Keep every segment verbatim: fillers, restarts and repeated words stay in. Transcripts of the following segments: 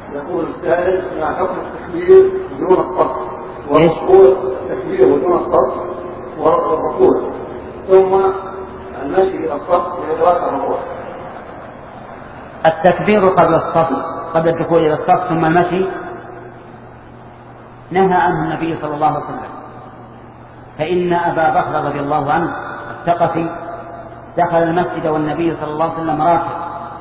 يقول السائل ما حكم التكبير دون الصف والركوع التكبير ودون الصف والركوع ثم المشي إلى الصف لإدراك الركوع. التكبير قبل الصف قبل الدخول إلى الصف ثم المشي نهى عنه النبي صلى الله عليه وسلم، فإن أبا بكر رضي الله عنه الثقفي دخل المسجد والنبي صلى الله عليه وسلم راكع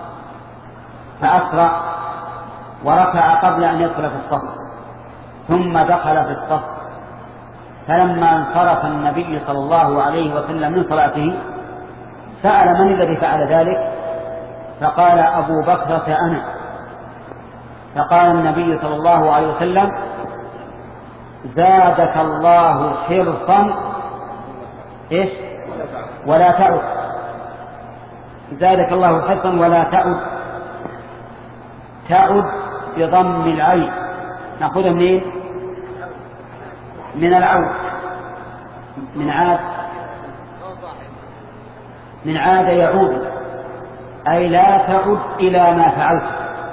فأسرع وركع قبل أن يدخل في الصف ثم دخل في الصف، فلما انصرف النبي صلى الله عليه وسلم من صلاته سأل من الذي فعل ذلك؟ فقال أبو بكر أنا. فقال النبي صلى الله عليه وسلم زادك الله حرصا إيش ولا تعد، زادك الله حرصا ولا تعد، تعد بضم العين نأخذه منين؟ من العود، من عاد، من عاد يعود، أي لا تعد إلى ما فعلت.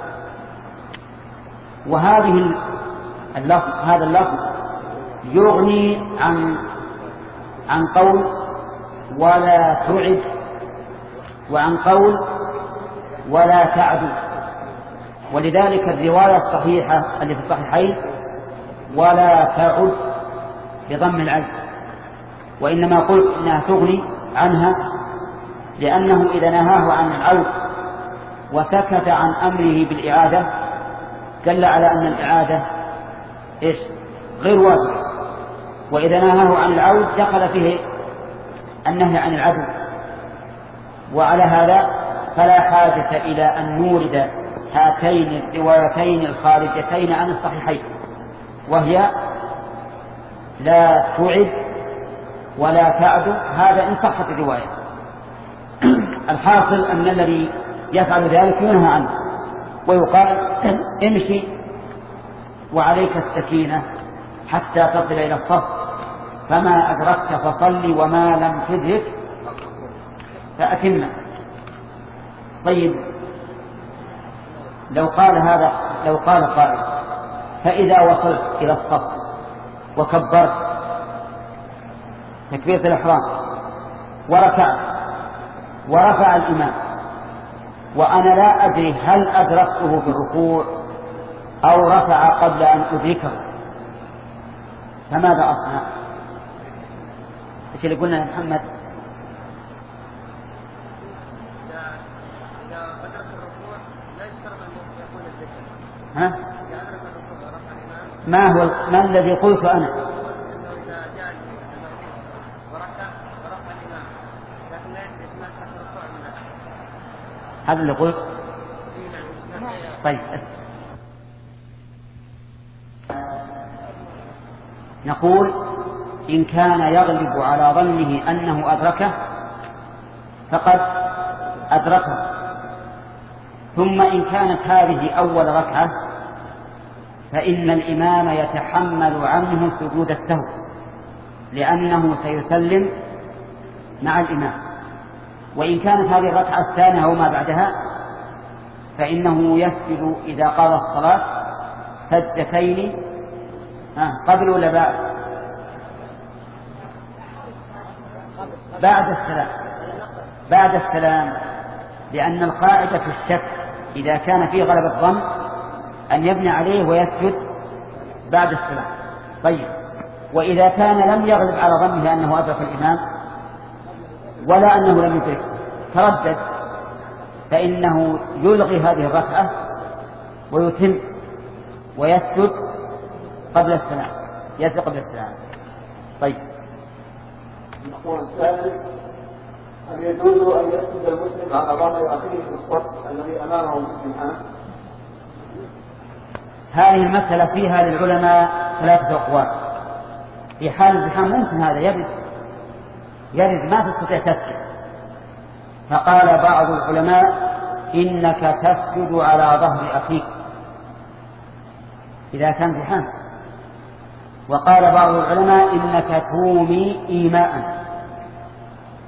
وهذه اللفظ هذا اللفظ يغني عن عن قول ولا تعد وعن قول ولا تعد. ولذلك الرواية الصحيحة اللي في الصحيحين ولا تعد بضم العين، وإنما قلت إنها تغني عنها لأنه إذا نهاه عن العود وسكت عن أمره بالإعادة دل على أن الإعادة إيش غير واجب، وإذا نهاه عن العود دخل فيه النهي عن العدو. وعلى هذا فلا حاجة إلى أن نورد هاتين الروايتين الخارجتين عن الصحيحين، وهي لا تعد ولا تعد، هذا إن صحت الرواية. الحاصل أن الذي يفعل ذلك ينهى عنه ويقال امشي وعليك السكينة حتى تصل إلى الصف، فما أدركت فصل وما لم تدرك فأتم. طيب لو قال هذا لو قال قائل فإذا وصلت إلى الصف وكبرت تكبيرة الإحرام وركعت ورفع الإمام وأنا لا أدري هل أدركته في الركوع أو رفع قبل أن أدركه، فماذا أصنع؟ إيش اللي قلنا يا محمد؟ إذا أدرك الركوع لا يشترط أن يكون الذكر. ها؟ إذا أدرك الركوع ورفع الإمام ما هو ما الذي قلت أنا؟ إنه إذا جاء وركع ورفع الإمام لكن لا يدرك ما أدرك الركوع من هذا. هذا اللي قلت. طيب نقول إن كان يغلب على ظنه أنه أدركه فقد أدركه، ثم إن كانت هذه أول ركعة فإن الإمام يتحمل عنه سجود السهو لأنه سيسلم مع الإمام. وإن كانت هذه الركعة الثانية أو ما بعدها فإنه يسجد إذا قضى الصلاة سجدتين قبل ولا بعد؟ بعد السلام، بعد السلام، لأن القاعدة في الشك إذا كان فيه غلبة الظن أن يبني عليه ويسجد بعد السلام. طيب وإذا كان لم يغلب على ظنه أنه أدرك الإمام ولا أنه لم يدرك تردد فإنه يلغي هذه الركعة ويتم ويسجد قبل السلام، يسجد قبل السلام. طيب يقول السائل هل يجوز أن يسجد المسلم على ظهر أخيه في الصف الذي أمامه مسلم؟ هذه المسألة فيها للعلماء ثلاثة أقوال. في حال الزحام ممكن هذا يرد يرد ما تستطيع تسجد، فقال بعض العلماء إنك تسجد على ظهر أخيك إذا كان زحام، وقال بعض العلماء إنك تومي إيماء،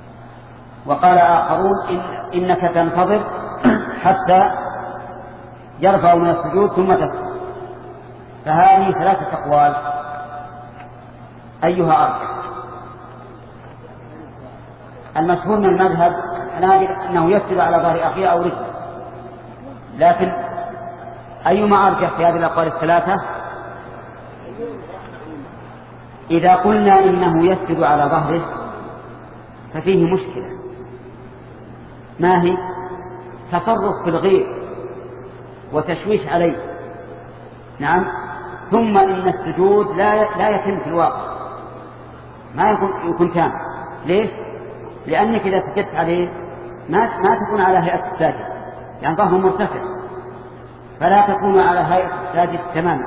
وقال آخرون إن إنك تنتظر حتى يرفع من السجود ثم تسجد. فهذه ثلاثة أقوال، أيها أرجح؟ المشهور من المذهب أنه يسجد على ظهر أخيه أو رجله، لكن أيما أرجح في هذه الأقوال الثلاثة؟ إذا قلنا إنه يسجد على ظهره ففيه مشكلة، ما هي؟ تصرف في الغير وتشويش عليه. نعم. ثم إن السجود لا لا يتم في الواقع، ما يكون يكون تام. ليش؟ لأنك إذا سجدت عليه ما ما تكون على هيئة الساجد، يعني ظهره مرتفع، فلا تكون على هيئة الساجد تماما.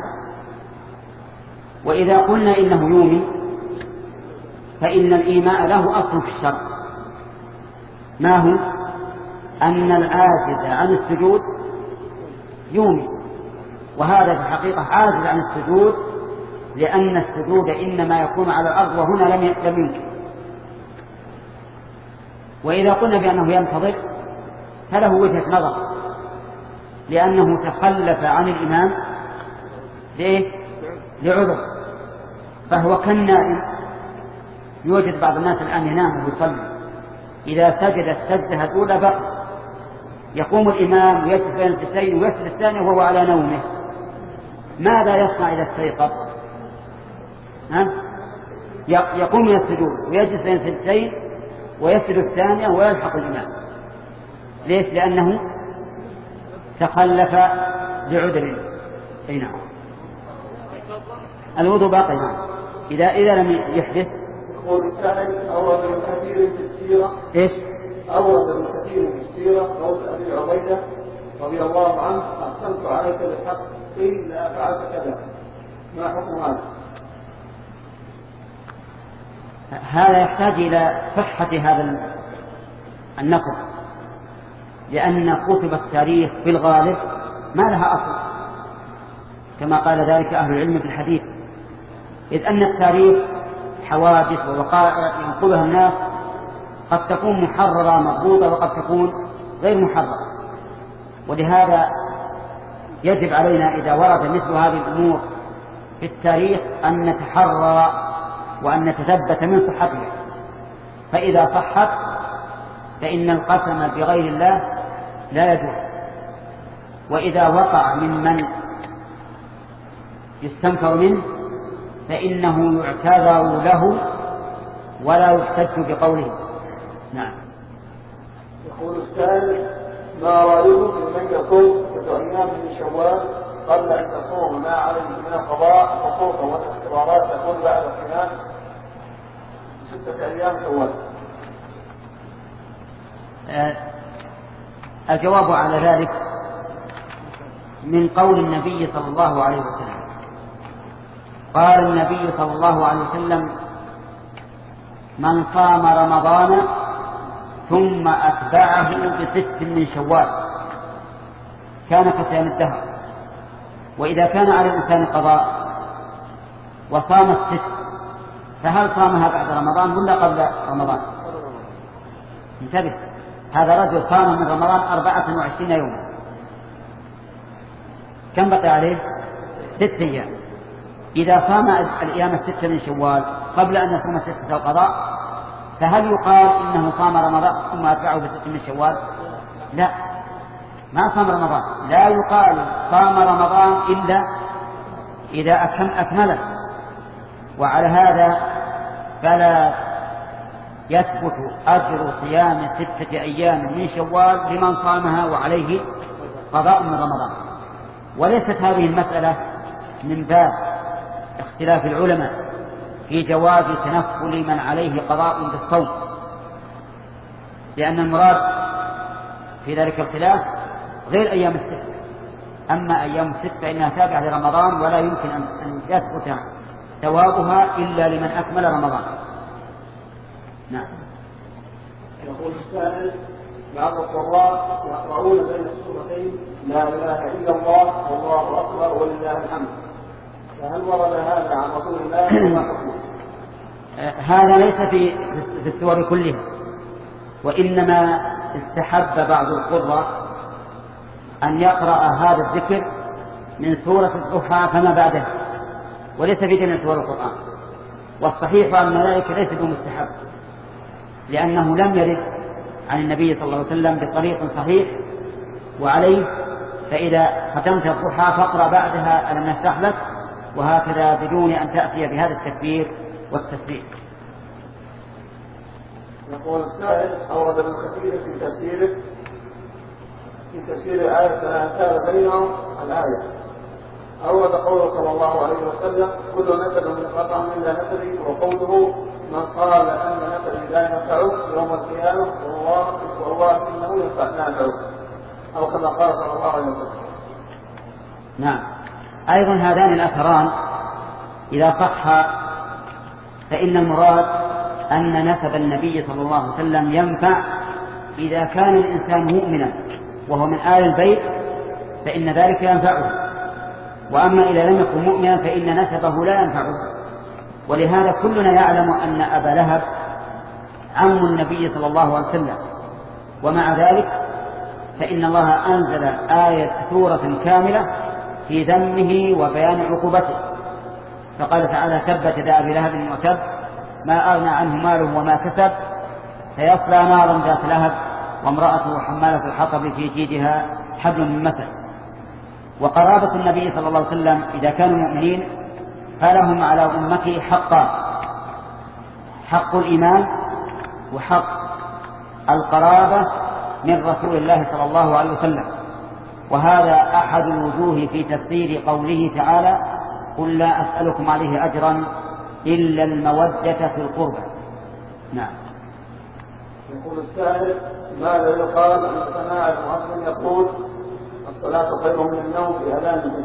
وإذا قلنا إنه يومي فإن الإيماء له أصل في الشرع، ما هو؟ أن العاجز عن السجود يومي، وهذا في الحقيقة عاجز عن السجود، لأن السجود إنما يكون على الأرض وهنا لم يمكن. وإذا قلنا بأنه ينتظر فله وجهة نظر، لأنه تخلف عن الإمام ليه؟ لعذر، فهو كالنائم. يوجد بعض الناس الآن ينام ويصلي، إذا سجد السجدة الأولى بقى يقوم الإمام ويجلس بين السجدتين ويسجد الثانية وهو على نومه، ماذا يصنع إذا استيقظ؟ يقوم من السجود ويجلس بين السجدتين ويسجد الثانية ويلحق الإمام. ليش؟ لأنه تخلف لعذر. أي نعم. الوضوء باقي. نعم. إذا إذا لم يحدث. يقول السائل: أورد ابن كثير في السيرة إيش؟ أورد ابن كثير في السيرة قول أبي عبيدة رضي الله عنه: أحسنت عليك بالحق قيل لا فعلت كذا، ما حكم هذا؟ هذا يحتاج إلى صحة هذا النقل، لأن كتب التاريخ في الغالب ما لها أصل، كما قال ذلك أهل العلم في الحديث، إذ أن التاريخ حوادث ووقائع ينقلها الناس، قد تكون محررة مضبوطة وقد تكون غير محررة. ولهذا يجب علينا إذا ورد مثل هذه الأمور في التاريخ أن نتحرر وأن نتثبت من صحتها، فإذا صحت فإن القسم بغير الله لا يجوز. وإذا وقع ممن يستنكر منه فإنه يعتذر له ولا يحتج بقوله. نعم. يقول السائل: ما رأيكم من يقول ستة أيام من شوال قبل أن تصوم ما عليه من القضاء خصوصا والاختبارات تكون بعد الصيام ستة أيام شوال؟ آه الجواب على ذلك من قول النبي صلى الله عليه وسلم. قال النبي صلى الله عليه وسلم: من صام رمضان ثم أتبعه بست من شوال كان كصيام الدهر. وإذا كان على الإنسان قضاء وصام الست فهل صامها بعد رمضان ولا قبل رمضان؟ انتبه، هذا رجل صام من رمضان أربعة وعشرين يوما، كم بقي عليه؟ ست أيام. إذا صام الأيام الستة من شوال قبل أن يصوم ستة القضاء فهل يقال إنه صام رمضان ثم أتبعه بست من شوال؟ لا، ما صام رمضان. لا يقال صام رمضان إلا إذا أكمله. وعلى هذا فلا يثبت أجر صيام ستة أيام من شوال لمن صامها وعليه قضاء من رمضان. وليست هذه المسألة من باب اختلاف العلماء في جواز تنفل من عليه قضاء بالصوم، لأن المراد في ذلك الخلاف غير أيام الستة. أما أيام الستة فإنها تابعة لرمضان ولا يمكن أن يثبت ثوابها إلا لمن أكمل رمضان. نعم. يقول السائل: بعض القراء يقرؤون بين السورتين لا إله إلا الله والله أكبر ولله الحمد، فهل ورد هذا عن رسول الله وما حكمه؟ هذا ليس في في السور كلها، وإنما استحب بعض القراء أن يقرأ هذا الذكر من سورة الضحى فما بعدها، وليس في جميع سور القرآن. والصحيح أن ذلك ليس بمستحب، لأنه لم يرد عن النبي صلى الله عليه وسلم بطريق صحيح. وعليه فإذا ختمت الضحى فاقرأ بعدها ألم نشرح لك، وهكذا بدون أن تأتي بهذا التكبير والتسبيح. يقول السائل: أورد ابن كثير في تفسيره في تفسير آية كان بينهم الآية، أورد قوله صلى الله عليه وسلم: كل نسب من قطع إلا نسبي، وقوله: من قال أن نسبي لا ينفعه يوم القيامة والله والله إنه ينفعه، أو كما قال صلى الله عليه وسلم. نعم. أيضا هذان الأثران إذا صح فإن المراد أن نسب النبي صلى الله عليه وسلم ينفع إذا كان الإنسان مؤمنا وهو من آل البيت فإن ذلك ينفعه، وأما إذا لم يكن مؤمنا فإن نسبه لا ينفعه. ولهذا كلنا يعلم أن أبا لهب عم النبي صلى الله عليه وسلم، ومع ذلك فإن الله أنزل آية سورة كاملة في ذمه وبيان عقوبته، فقال تعالى: تبت يدا أبي لهب وتب ما أغنى عنه ماله وما كسب سيصلى نارا ذات لهب وامرأته حمالة الحطب في جيدها حبل من مسد. وقرابة النبي صلى الله عليه وسلم إذا كانوا مؤمنين فلهم على أمته حقا: حق الإيمان وحق القرابة من رسول الله صلى الله عليه وسلم. وهذا أحد الوجوه في تفسير قوله تعالى: قل لا أسألكم عليه أجرا إلا المودة في القربى. نعم. يقول السائل: ماذا يقال عن سماع المؤذن يقول الصلاة خير من النوم في أذان الجمعة؟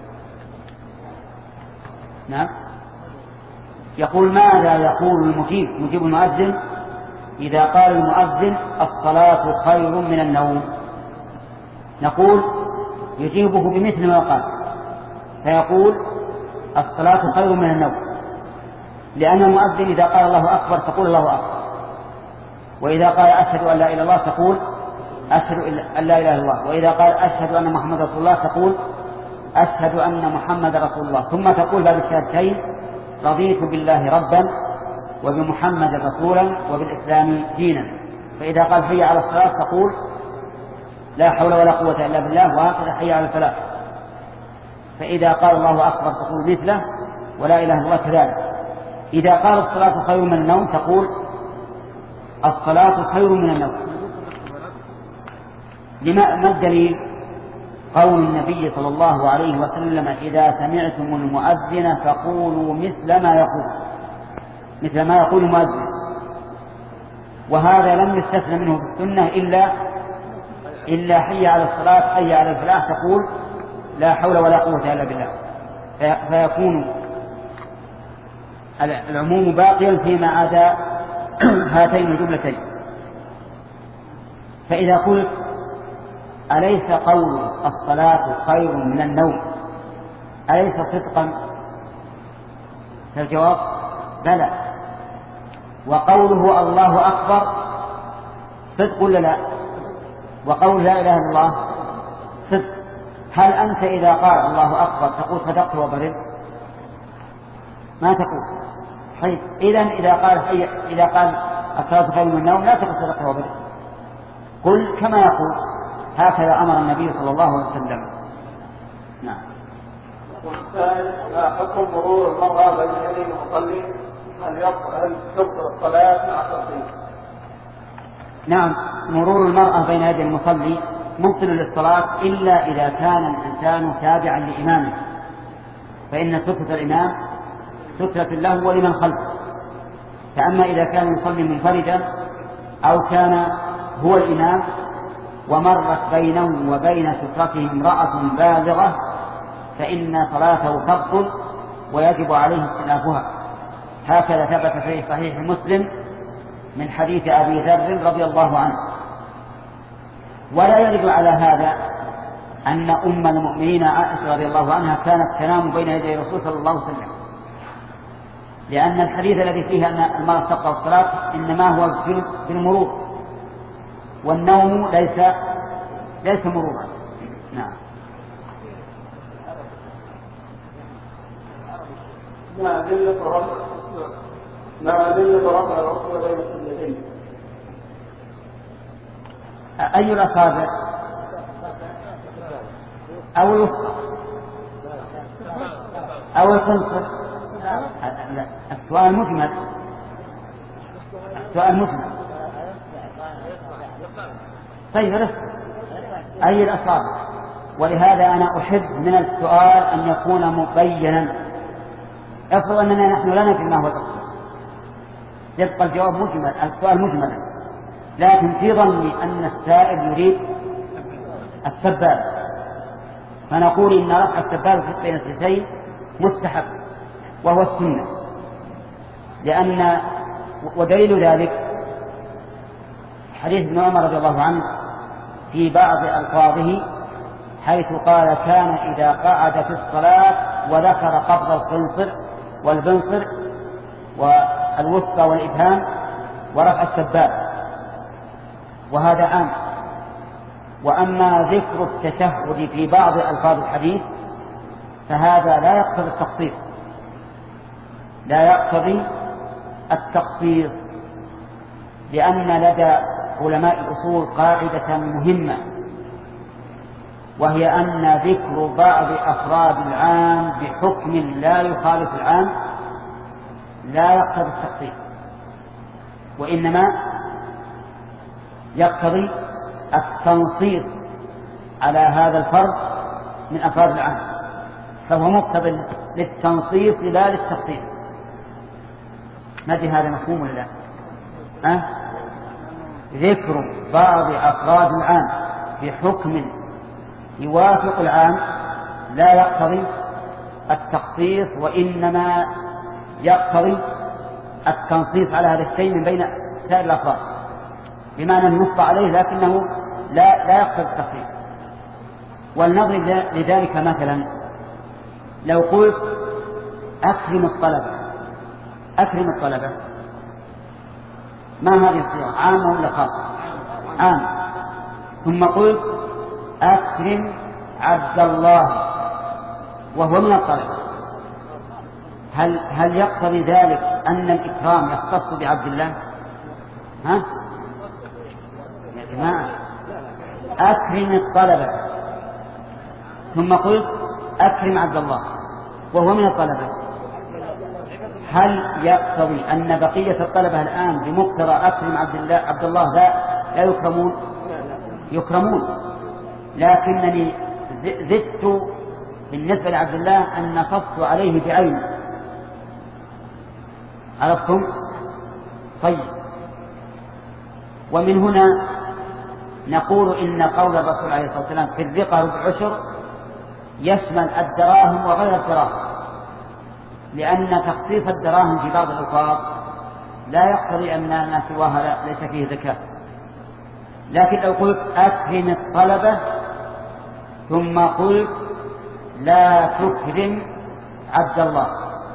نعم. يقول: ماذا يقول المجيب مجيب المؤذن إذا قال المؤذن الصلاة خير من النوم؟ نقول: يجيبه بمثل ما قال، فيقول الصلاة خير من النوم، لأن المؤذن إذا قال الله أكبر تقول الله أكبر، وإذا قال أشهد أن لا إله إلا الله تقول أشهد أن لا إله إلا الله، وإذا قال أشهد أن محمد رسول الله تقول أشهد أن محمد رسول الله، ثم تقول بعد الشهادتين رضيت بالله ربا وبمحمد رسولا وبالإسلام دينا. فإذا قال حي على الصلاة تقول لا حول ولا قوة إلا بالله، وهكذا حي على الفلاح. فإذا قال الله أكبر تقول مثله ولا إله إلا الله كذلك. إذا قال الصلاة خير من النوم تقول الصلاة خير من النوم. لما ما الدليل؟ قول النبي صلى الله عليه وسلم: إذا سمعتم المؤذن فقولوا مثل ما يقول مثل ما يقول المؤذن. وهذا لم يستثنى منه في السنة إلا إلا حي على الصلاة حي على الفلاح تقول لا حول ولا قوة إلا بالله، فيكون العموم باقيا فيما عدا هاتين الجملتين. فإذا قلت أليس قول الصلاة خير من النوم أليس صدقا؟ فالجواب بلى. وقوله الله أكبر صدق ولا لا؟ وقول لا إله إلا الله صدق. هل أنت إذا قال الله أكبر تقول صدقت وبررت؟ ما تقول. طيب إذن إذا قال حي إذا قال الصلاة خير من النوم لا تقول صدقت وبررت، قل كما يقول. هكذا أمر النبي صلى الله عليه وسلم. نعم. والثاني: ما حكم مرور المرأة بين يدي المصلي؟ هل تبطل الصلاة مع التقديم؟ نعم، مرور المرأة بين يدي المصلي مبطل للصلاة إلا إذا كان الإنسان تابعا لإمامه، فإن سترة الإمام سترة له ولمن خلفه. فأما إذا كان يصلي منفردا أو كان هو الإمام ومرت بينه وبين سترته امرأة بالغة فإن صلاته تبطل ويجب عليه استئنافها. هكذا ثبت في صحيح مسلم من حديث أبي ذر رضي الله عنه. ولا يرد على هذا أن أم المؤمنين عائشة رضي الله عنها كانت تنام بين يدي الرسول صلى الله عليه وسلم، لأن الحديث الذي فيه أن المرأة تقرأ الصلاة إنما هو في المرور، والنوم ليس ليس مرورا. نعم. ما أدلة رفع ما أدلة رفع الأصل بين السنتين؟ أي الأصابع؟ أو الوسطى أو الخنصر؟ لا، السؤال مجمل. السؤال مجمل. طيب رفع أي الأصابع؟ ولهذا أنا أحب من السؤال أن يكون مبينا. افرض أننا نحن لا ندري ما هو الأصل، يبقى الجواب مجمل، السؤال مجملا، لكن في ظني أن السائل يريد السباب، فنقول إن رفع السباب بين الثلثين مستحب وهو السنة، لأن ودليل ذلك حديث ابن عمر رضي الله عنه في بعض ألفاظه حيث قال: كان إذا قعد في الصلاة وذكر قبض الخنصر والبنصر والوسطى والإبهام ورفع السباب، وهذا عام. وأما ذكر التشهد في بعض ألفاظ الحديث فهذا لا يقتضي التخصيص، لا يقتضي التخصيص، لأن لدى علماء الأصول قاعدة مهمة، وهي أن ذكر بعض أفراد العام بحكم لا يخالف العام لا يقتضي التخصيص، وإنما يقتضي التنصيص على هذا الفرد من أفراد العام، فهو مقتضي للتنصيص لا للتخصيص. ما أدري هذا مفهوم ولا لا؟ أه؟ ذكر بعض أفراد العام بحكم يوافق العام لا يقتضي التخصيص، وإنما يقتضي التنصيص على هذا الشيء من بين سائر الأفراد، بمعنى النص عليه لكنه لا, لا يقتضي التخصيص. ولنضرب لذلك مثلا، لو قلت أكرم الطلبة، أكرم الطلبة، ما هذه الصيغة؟ عام ولا خاص؟ عام. ثم قلت أكرم عبد الله وهو من الطلبة، هل هل يقتضي ذلك أن الإكرام يختص بعبد الله؟ ها يا جماعة، أكرم الطلبة ثم قلت أكرم عبد الله وهو من الطلبة، هل يقتضي أن بقية الطلبة الآن بمقتضى أكرم عبد الله عبد الله لا لا يكرمون؟ يكرمون، لكنني زدت بالنسبة لعبد الله أن نصبت عليه بعين. عرفتم؟ طيب، ومن هنا نقول إن قول الرسول عليه الصلاة والسلام في الرقة ربع عشر يشمل الدراهم وغير الدراهم، لأن تخصيص الدراهم في بعض الألفاظ لا يقتضي أن ما سواها ليس فيه زكاة. لكن لو قلت أكرم الطلبة ثم قلت لا تكرم عبد الله،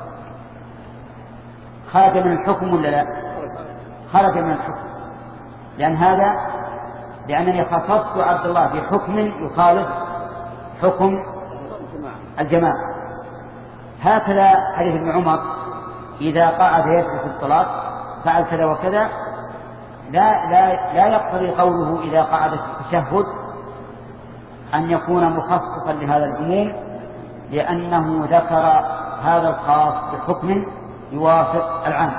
خرج من الحكم ولا لا؟ خرج من الحكم، لأن هذا لأنني خصصت عبد الله بحكم يخالف حكم الجماعة. هكذا حديث ابن عمر إذا قعد يجلس في الصلاة فعل كذا وكذا، لا, لا, لا يقتضي قوله إذا قعد في التشهد أن يكون مخصصا لهذا العموم، لأنه ذكر هذا الخاص بحكم يوافق العام.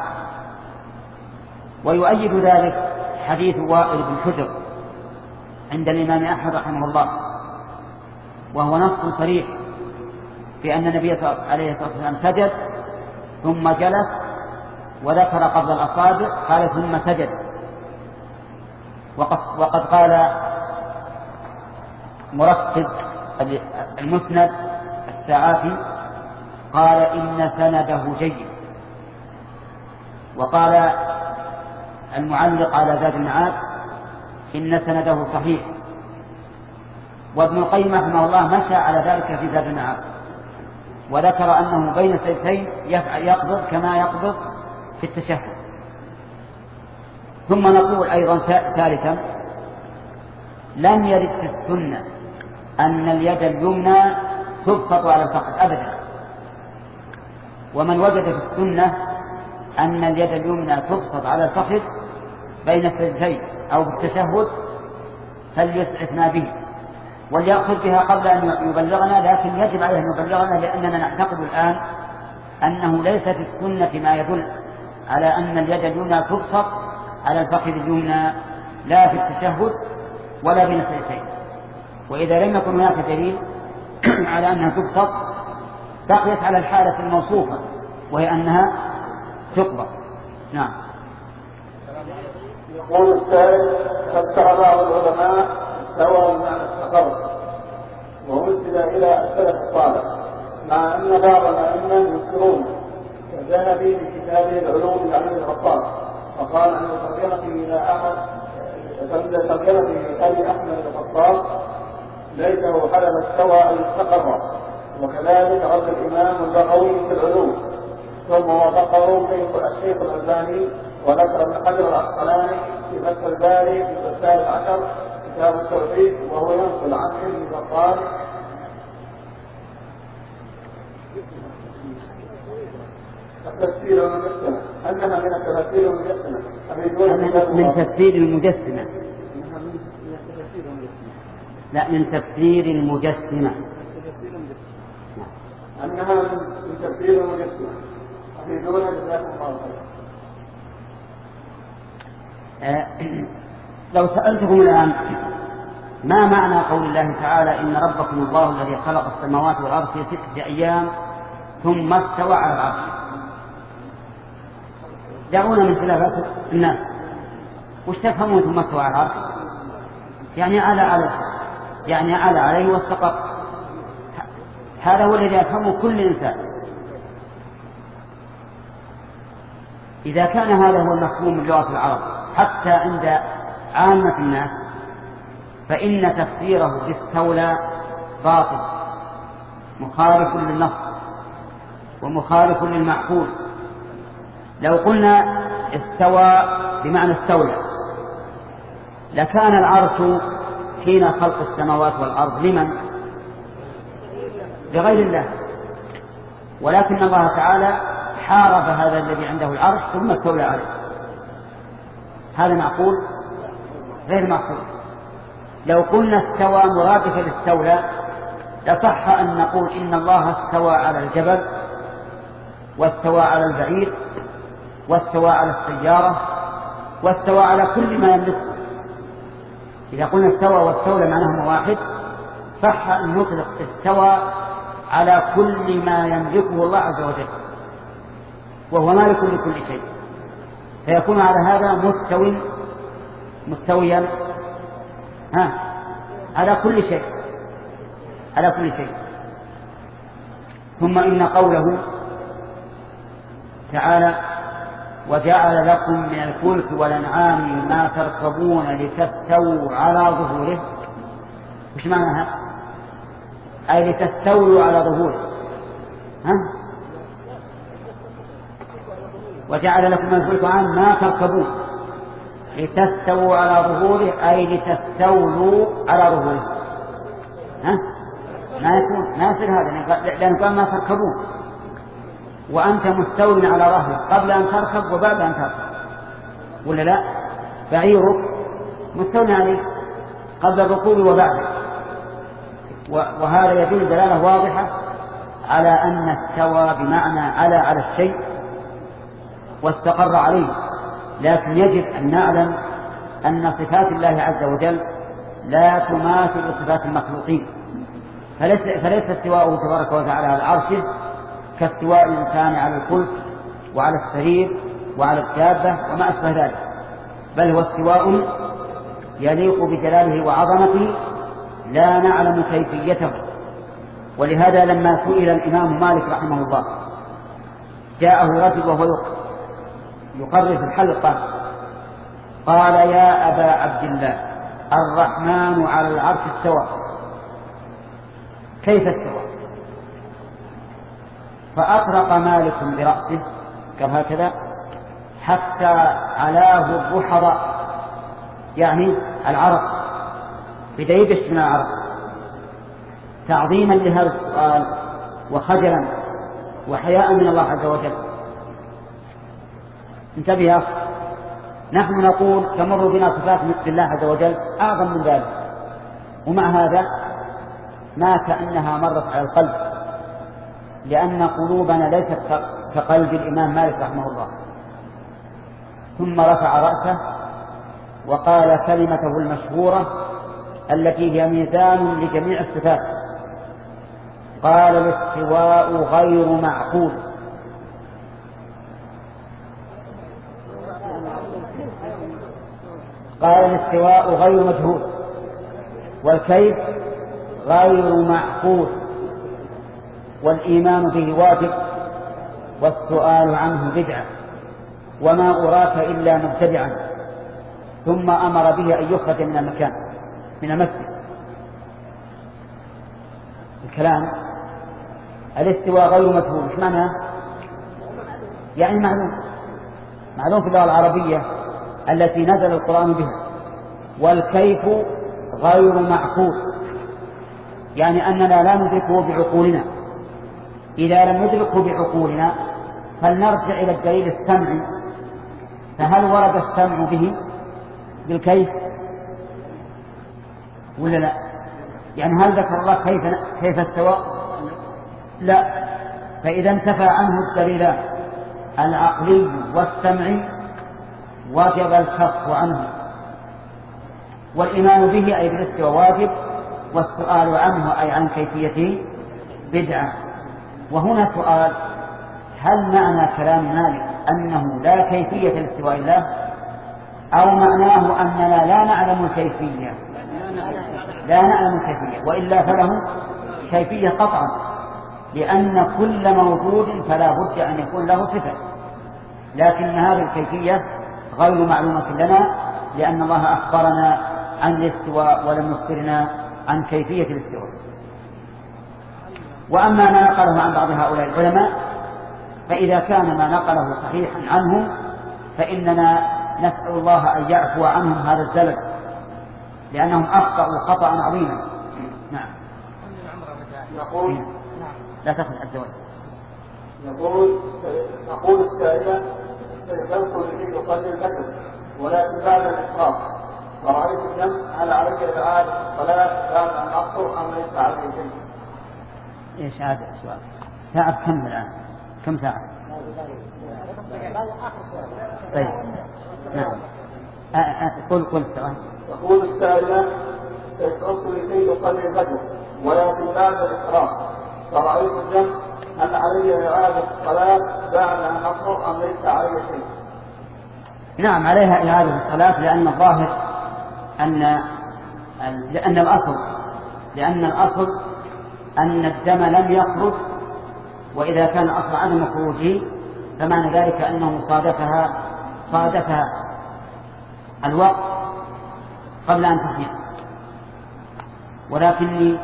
ويؤيد ذلك حديث وائل بن حجر عند الإمام أحمد رحمه الله، وهو نص صريح في أن النبي عليه الصلاة والسلام سجد ثم جلس وذكر قبض الأصابع، قال ثم سجد. وقد, وقد قال مرتب المسند السعافي قال إن سنده جيد، وقال المعلق على زاد المعاد إن سنده صحيح، وابن القيم رحمه الله مشى على ذلك في زاد المعاد، وذكر أنه بين السجدتين يقبض كما يقبض في التشهد. ثم نقول أيضا ثالثا، لم يرد في السنة أن اليد اليمنى تبسط على الفخذ أبدا، ومن وجد في السنة أن اليد اليمنى تبسط على الفخذ بين السجدتين أو بالتشهد فليسعفنا به وليأخذ بها قبل أن يبلغنا، لكن يجب عليه أن يبلغنا لأننا نعتقد الآن أنه ليس في السنة ما يدل على أن اليد اليمنى تبسط على الفخذ اليمنى لا في التشهد ولا بين السجدتين. وإذا لم يكن هناك دليل على أنها تبسط بقيت على الحالة الموصوفة وهي أنها تقبض. نعم. يقول السائل: فسر بعض العلماء استوى بمعنى استقر ووسد إلى السلف الصالح، مع أن بعض الأئمة ينكرون كالذهبي في كتابه العلوم لعلي الخطاب، فقال عن ترجمته إلى أحد ترجمته لأبي أحمد الخطاب ليس هو حلب استوى أي استقر، وكذلك رد الإمام البغوي في العلوم، ثم وافقه الشيخ الألباني وذكر ابن حجر العسقلاني في فتح الباري في الثالث عشر كتاب التوحيد، وهو ينقل عن ابن بطال التفسير المجسمة أنها من التفسير المجسمة من تفسير المجسمة لا من تفسير المجسمة أنها من تفسير المجسمة أفيدون جزاكم الله خيرا. لو سألتكم الآن ما معنى قول الله تعالى إن ربكم الله الذي خلق السماوات والأرض في ستة أيام ثم استوى على العرش، دعونا من خلافات الناس وش تفهمون ثم استوى على العرش؟ يعني على عليه يعني على عليه واستقر، هذا هو الذي يفهمه كل إنسان. إذا كان هذا هو المفهوم من لغة العرب حتى عند عامة الناس فإن تفسيره باستولى باطل مخالف للنص ومخالف للمعقول. لو قلنا استوى بمعنى استولى لكان العرش حين خلق السماوات والأرض لمن؟ لغير الله، ولكن الله تعالى حارب هذا الذي عنده العرش ثم استولى عليه. هذا معقول؟ غير معقول. لو قلنا استوى مرادفا للاستولى لصح أن نقول إن الله استوى على الجبل واستوى على البعير واستوى على السيارة واستوى على كل ما يملكه. إذا قلنا استوى واستولى معناهما واحد صح أن نطلق استوى على كل ما يملكه الله عز وجل وهو مالك لكل شيء، فيكون على هذا مستوي مستويا ها على كل شيء على كل شيء. ثم إن قوله تعالى وجعل لكم من الفلك والأنعام ما تركبون لتستووا على ظهوره، وش معناها؟ أي لتستولوا على ظهوره. ها؟ وجعل لكم من الفلك والأنعام ما تركبون لتستووا على ظهوره أي لتستولوا على ظهوره. ها؟ ما يكون ما يصير هذا لأن قال ما تركبون وأنت مستول على ظهرك قبل أن تركب وبعد أن تركب، ولا لا؟ بعيرك مستول عليه قبل الركوب وبعده، وهذا يدل دلالة واضحة على أن استوى بمعنى على على الشيء واستقر عليه. لكن يجب أن نعلم أن صفات الله عز وجل لا تماثل صفات المخلوقين، فليس, فليس استواءه تبارك وتعالى على عرشه كاستواء الإنسان على الفلك وعلى السرير وعلى الدابة وما أشبه ذلك، بل هو استواء يليق بجلاله وعظمته لا نعلم كيفيته. ولهذا لما سئل الإمام مالك رحمه الله جاءه رجل وهو يقرر في الحلقة قال يا أبا عبد الله الرحمن على العرش استوى، كيف استوى؟ فأطرق مالك برأسه قال هكذا حتى علاه البحر يعني العرق بديدش من العرق، تعظيما لهذا السؤال وخجلا وحياء من الله عز وجل. انتبه يا أخي، نحن نقول تمر بنا صفات لله عز وجل أعظم من ذلك، ومع هذا ما كأنها مرت على القلب، لأن قلوبنا ليست كقلب الإمام مالك رحمه الله. ثم رفع رأسه وقال كلمته المشهورة التي هي ميزان لجميع الصفات، قال الاستواء غير معقول. قال الاستواء غير مجهول، والكيف غير معقول، والإيمان به واجب، والسؤال عنه بدعة، وما أراك إلا مبتدعا. ثم أمر به أن يخرج من المكان من المسجد. الكلام الاستواء غير مجهول ايش معناه؟ يعني معلوم معلوم في اللغة العربية التي نزل القرآن بها. والكيف غير معقول، يعني أننا لا ندركه بعقولنا. إذا لم ندركه بعقولنا فلنرجع إلى الدليل السمعي. فهل ورد السمع به بالكيف ولا لا؟ يعني هل ذكر الله كيف كيف استوى؟ لا. فإذا انتفى عنه الدليلان العقلي والسمعي وجب الكف عنه، والإيمان به أي بالاستواء واجب، والسؤال عنه أي عن كيفيته بدعة. وهنا سؤال: هل معنى كلام مالك أنه لا كيفية لاستواء الله، أو معناه أننا لا نعلم الكيفية؟ لا نعلم الكيفية، وإلا فله كيفية قطعا، لأن كل موجود فلا بد أن يكون له صفة، لكن هذه الكيفية غير معلومة لنا، لأن الله أخبرنا عن الاستواء ولم يخبرنا عن كيفية الاستواء. وأما ما نقله عن بعض هؤلاء العلماء فإذا كان ما نقله صحيحا عنهم فإننا نسأل الله أن يعفو عنهم هذا الزلل، لأنهم أخطأوا خطأ عظيما. نعم. يقول لا تخرج عز وجل. يقول نقول السائلة: استيقظت لكي يصلي الفجر ولكن بعد الإسراف ورأيت الدم، هل عليك إعادة الصلاة بعد أن أفطر أم ليس علي شيء؟ إيش هذا السؤال؟ ساعة كم الآن؟ كم ساعة؟ طيب نعم. قل قل سؤال. يقول السائلة: استيقظت لكي يصلي الفجر ولكن بعد الإسراف فرأيت الدم، هل علي إعادة الصلاة بعد أن أفطر أم ليس علي شيء؟ نعم عليها إعادة الصلاة، لأن الظاهر أن لأن الأصل لأن الأصل أن الدم لم يخرج، وإذا كان الأصل عدم خروجه فمعنى ذلك أنه صادفها صادفها الوقت قبل أن تحيط. ولكني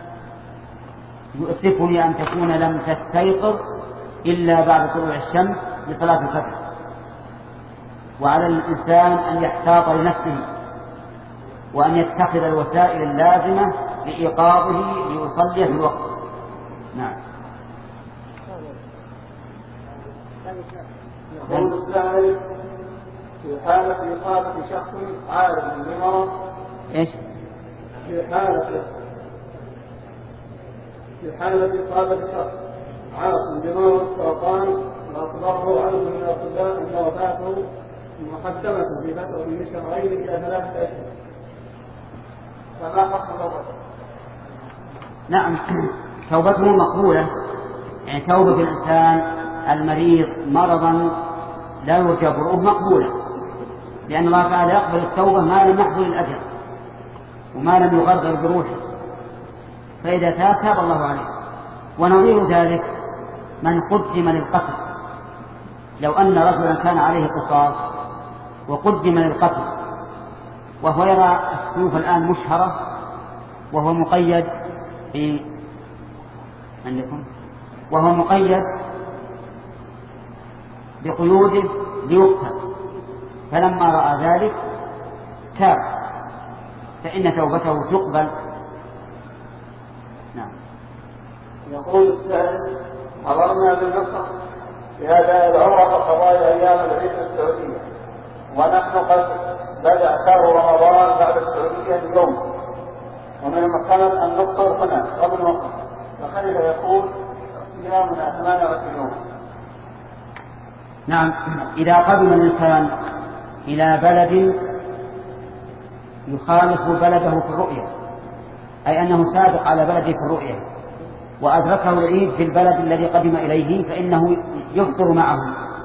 يؤسفني أن تكون لم تستيقظ إلا بعد طلوع الشمس لصلاة الفجر، وعلى الإنسان أن يحتاط لنفسه وأن يتخذ الوسائل اللازمة لإيقاظه ليصلي في الوقت. نعم. يقول السائل: في حالة إصابة شخص عارف بمرض إيش؟ في حالة في حالة إصابة شخص عارف بمرض سرطان وأخبره عنه من الأطباء أن وفاته مقدمة في فترة من شهرين إلى ثلاثة أشهر، فما حكم توبته؟ نعم توبته مقبولة، يعني توبة الإنسان المريض مرضا لا يرجى برؤه مقبولة، لأن الله تعالى يقبل التوبة ما لم يحضر الأجر وما لم يغرغر بروحه، فإذا تاب تاب الله عليه. ونظير ذلك من قدم للقتل، لو أن رجلا كان عليه قصاص وقدم للقتل وهو يرى السيوف الآن مشهرة وهو مقيد في عندكم وهو مقيد بقيوده ليقتل، فلما رأى ذلك تاب، فإن توبته تقبل. نعم. يقول السائل: حضرنا بالمصر في هذا العمرة قضايا أيام العيد السعودية، ونحن قد بدأ شهر رمضان بعد السعودية اليوم، ومن المحتمل أن نفطر هنا قبل الوقت، فكيف يكون صيامنا ثمانية وعشرين يوم؟ نعم، إذا قدم الإنسان إلى بلد يخالف بلده في الرؤية، أي أنه سابق على بلده في الرؤية وأدركه العيد في البلد الذي قدم إليه، فإنه يفطر معه،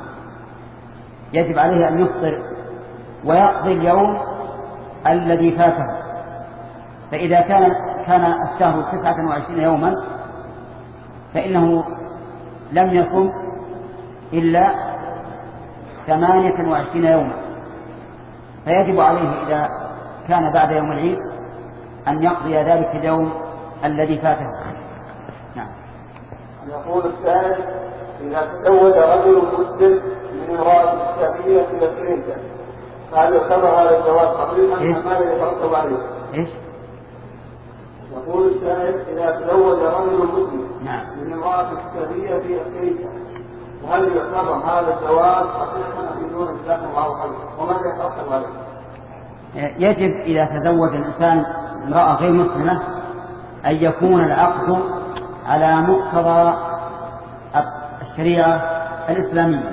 يجب عليه أن يفطر ويقضي اليوم الذي فاته. فإذا كان كان الشهر تسعة وعشرين يوما فإنه لم يصم إلا ثمانية وعشرين يوما، فيجب عليه إذا كان بعد يوم العيد أن يقضي ذلك اليوم الذي فاته. نعم. يقول السائل: إذا تزوج رجل مسلم من امرأة إسلامية في الكنيسة فهل يعتبر هذا الزواج صحيحا أم ماذا يترتب عليه؟ إيش؟ يقول السائل: إذا تزوج رجل مسلم نعم. من امرأة إسلامية في الكنيسة وهل يعتبر هذا الزواج صحيحا أم بدون جزاكم الله خيرا وماذا يترتب عليه؟ يجب إذا تزوج الإنسان امرأة غير مسلمة أن يكون العقد على مقتضى الشريعة الإسلامية،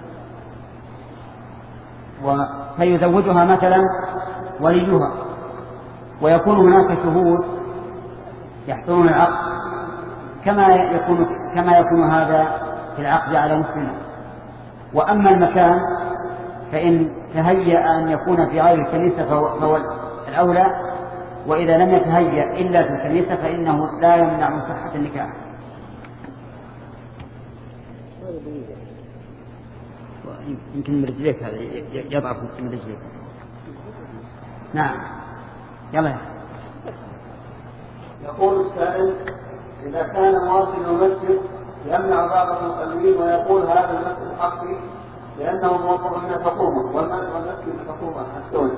فيزوجها مثلا وليها، ويكون هناك شهود يحضرون العقد كما يكون كما يكون هذا في العقد على مسلمة. وأما المكان فإن تهيأ أن يكون في غير الكنيسة فهو الأولى، وإذا لم يتهيأ إلا في الكنيسة فإنه لا يمنع من صحة النكاح. يمكن من رجليك هذا يضعف من رجليك. نعم يلا. يقول السائل: إذا كان مؤذن المسجد يمنع بعض المصلين ويقول هذا المسجد حقي لأنه موظف من الحكومة والمسجد الحكومة الدولة،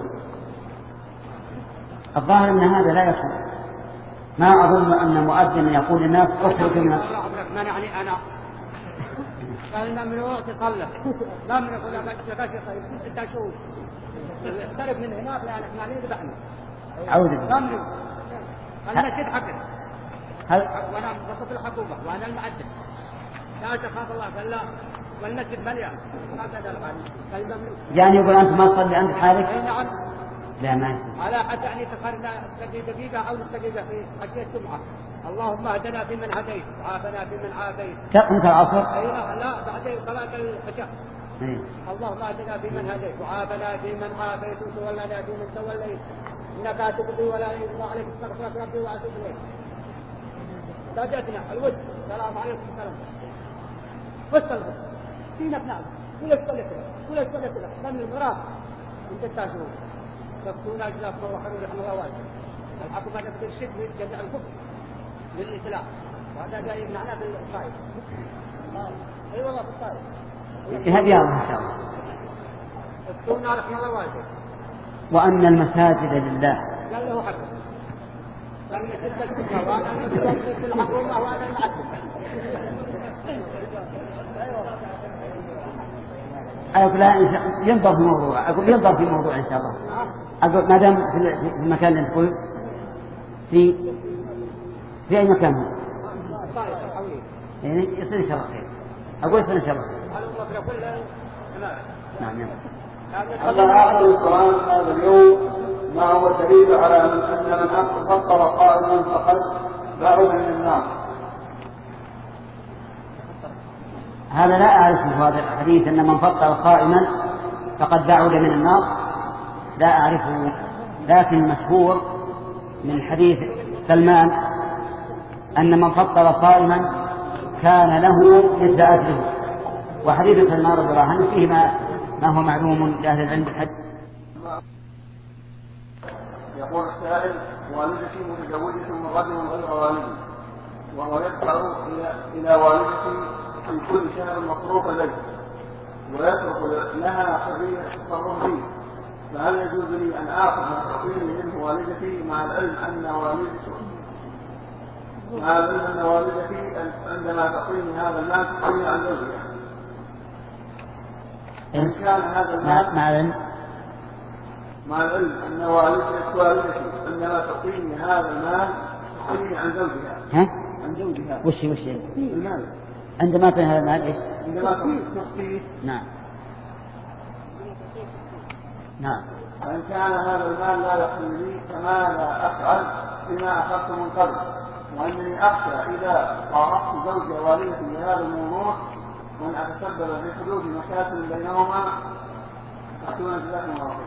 الظاهر أن هذا لا يكون. ما أظن أن مؤذن يقول للناس اخرجوا من منعني أنا قال من وقت يطلق لا من يقول لك غشقة انت شو اختلف من هناك لأنك مالين ذبحنا أعوذ بالله. المسجد حقك هل وانا موظف الحكومه وانا المعدل لا تخاف الله فلا والمسجد مليان هكذا القانون. يعني يقول أنت ما تصلي عند حالك؟ اي نعم. لا ما يصير. على حتى يعني تقرنا دقيقه او دقيقه في حجه الجمعه. اللهم اهدنا فيمن هديت وعافنا فيمن عافيت. تقنت العصر؟ اي لا بعدين صلاه العشاء. اللهم اهدنا فيمن هديت وعافنا فيمن عافيت وتولنا فيمن توليت انك تقضي ولا يقضى عليك استغفرك ربي واتوب اليك. سادتنا الود السلام عليكم السلام والسلام فينا بنعم كل الصلاة كل الصلاة من المراه انت تاشرون تفتونا جزاكم الله خير ورحمة الله والد الحكومة تقدر الشد جميع الكفر للإسلام وهذا جاي معنا بالصائب. اي والله في الصائب هذه الله ان شاء الله. تفتونا رحمة الله والد وأن المساجد لله. قال له حق لأن تلك الكتاب وأنا المسؤول في الحكومة وأنا المعدل. أقول لا ينظر في موضوع أقول ينظر في موضوع إن شاء الله. أقول ما دام في المكان اللي تقول في في أي مكان هو يعني يصير إن شاء الله خير. أقول يصير إن شاء الله خير. نعم يلا. الله آخر القرآن هذا اليوم ما هو دليل على أن من فطر قائما فقد بعد من النار؟ هذا لا أعرف هذا الحديث أن من فطر قائما فقد بعد من النار، لا أعرفه، لكن مشهور من حديث سلمان أن من فطر قائما كان له مثل أجره، وحديث سلمان رضي الله عنه فيه ما, ما هو معلوم لأهل العلم بالحج. يقول السائل: والدتي متزوجة من رجل غير والدي وهو يدفع إلى والدتي في كل شهر مصروف لي ويترك لها حرية التصرف فيه، فهل يجوز لي أن آخذ مصروفين من والدتي مع العلم أن والدتي مع العلم أن والدتي عندما تعطيني هذا المال تقضي عن زوجها. إن كان هذا المال مع العلم مع العلم أن والدتي عندما تعطيني هذا المال تقضي عن زوجها. ها؟ عن زوجها. وش وش المال. عندما تعطي هذا المال إيش؟ عندما تعطيه. نعم. نعم. وإن كان هذا المال لا يحل لي فماذا أفعل بما أخذت من قبل؟ وأنني أخشى إذا طارقت زوجي والدتي بهذا الموضوع وأن أتسبب في حدوث مشاكل بينهما أخذون جزاكم الله خيرا.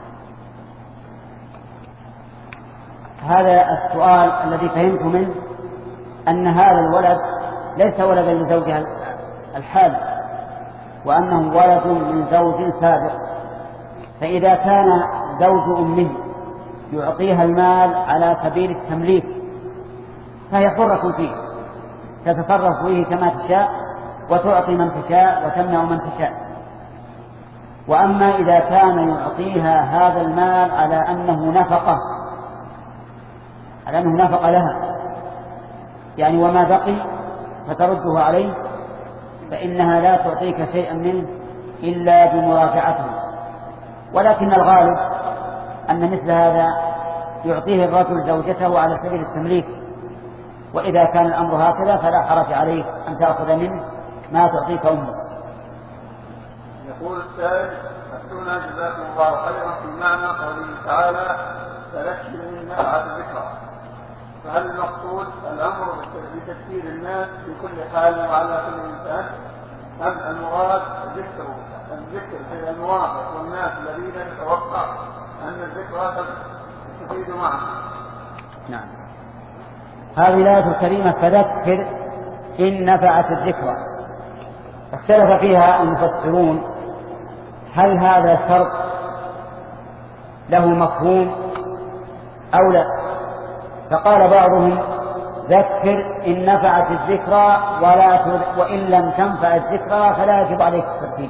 هذا السؤال الذي فهمت منه أن هذا الولد ليس ولدا لزوجها الحالي، وأنه ولد من زوج سابق، فإذا كان زوج أمه يعطيها المال على سبيل التمليك فهي حرة فيه، تتصرف فيه كما تشاء وتعطي من تشاء وتمنع من تشاء. وأما إذا كان يعطيها هذا المال على أنه نفقة على أنه نفقة لها، يعني وما بقي فترده عليه، فإنها لا تعطيك شيئا منه إلا بمراجعته. ولكن الغالب أن مثل هذا يعطيه الرجل زوجته على سبيل التمليك، وإذا كان الأمر هكذا فلا حرج عليك أن تأخذ منه ما تعطيك أمه. يقول السائل: أفتونا جزاكم الله خيرا في معنى قوله تعالى: فذكر من نفعة الذكرى، فهل المقصود الأمر بتذكير الناس في كل حال وعلى كل إنسان، أم المراد ذكر الذكر في المواقف والناس الذين يتوقع أن الذكرى تستفيد معه؟ نعم. هذه الآية الكريمة فذكر إن نفعت الذكرى، اختلف فيها المفسرون هل هذا شرط له مفهوم أو لا، فقال بعضهم ذكر إن نفعت الذكرى ولا وإن لم تنفع الذكرى فلا يجب عليك الترتيب.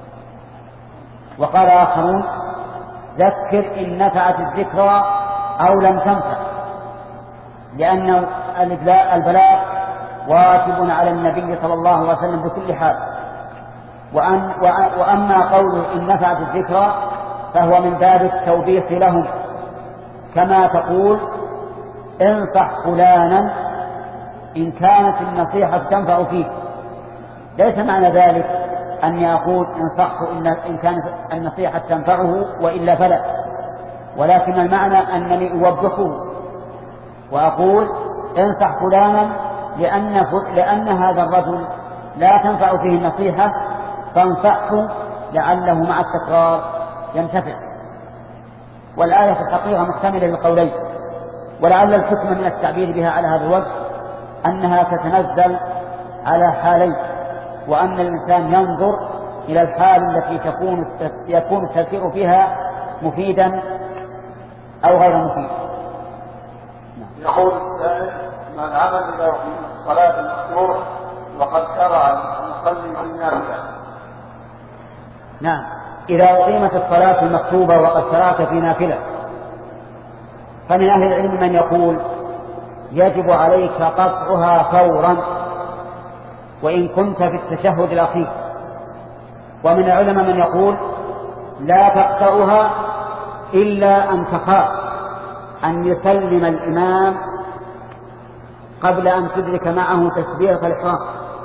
وقال آخرون ذكر إن نفعت الذكرى أو لم تنفع، لأن البلاغ واجب على النبي صلى الله عليه وسلم بكل حال. وأن وأما قوله إن نفعت الذكرى فهو من باب التوبيخ لهم، كما تقول انصح فلانا إن كانت النصيحة تنفع فيه. ليس معنى ذلك أني أقول انصحه إن كانت النصيحة تنفعه وإلا فلا، ولكن المعنى أنني أوبخه وأقول انصح فلانا لأن, لأن هذا الرجل لا تنفع فيه النصيحة، فانصحه لعله مع التكرار ينتفع. والآية في الحقيقة محتملة للقولين، ولعل الحكمة من التعبير بها على هذا الوجه أنها تتنزل على حالين، وأن الإنسان ينظر إلى الحال التي تكون يكون التذكير فيها مفيدا أو غير مفيد. يقول السائل: ما العمل إذا أقيمت الصلاة المأمورة وقد شرع المصلي في النافلة؟ نعم، إذا أقيمت الصلاة المكتوبة وقد شرعت في نافلة، فمن أهل العلم من يقول يجب عليك قطعها فورا وإن كنت في التشهد الأخير، ومن العلماء من يقول لا تقطعها إلا أن تخاف أن يسلم الإمام قبل أن تدرك معه تكبيرة الإحرام.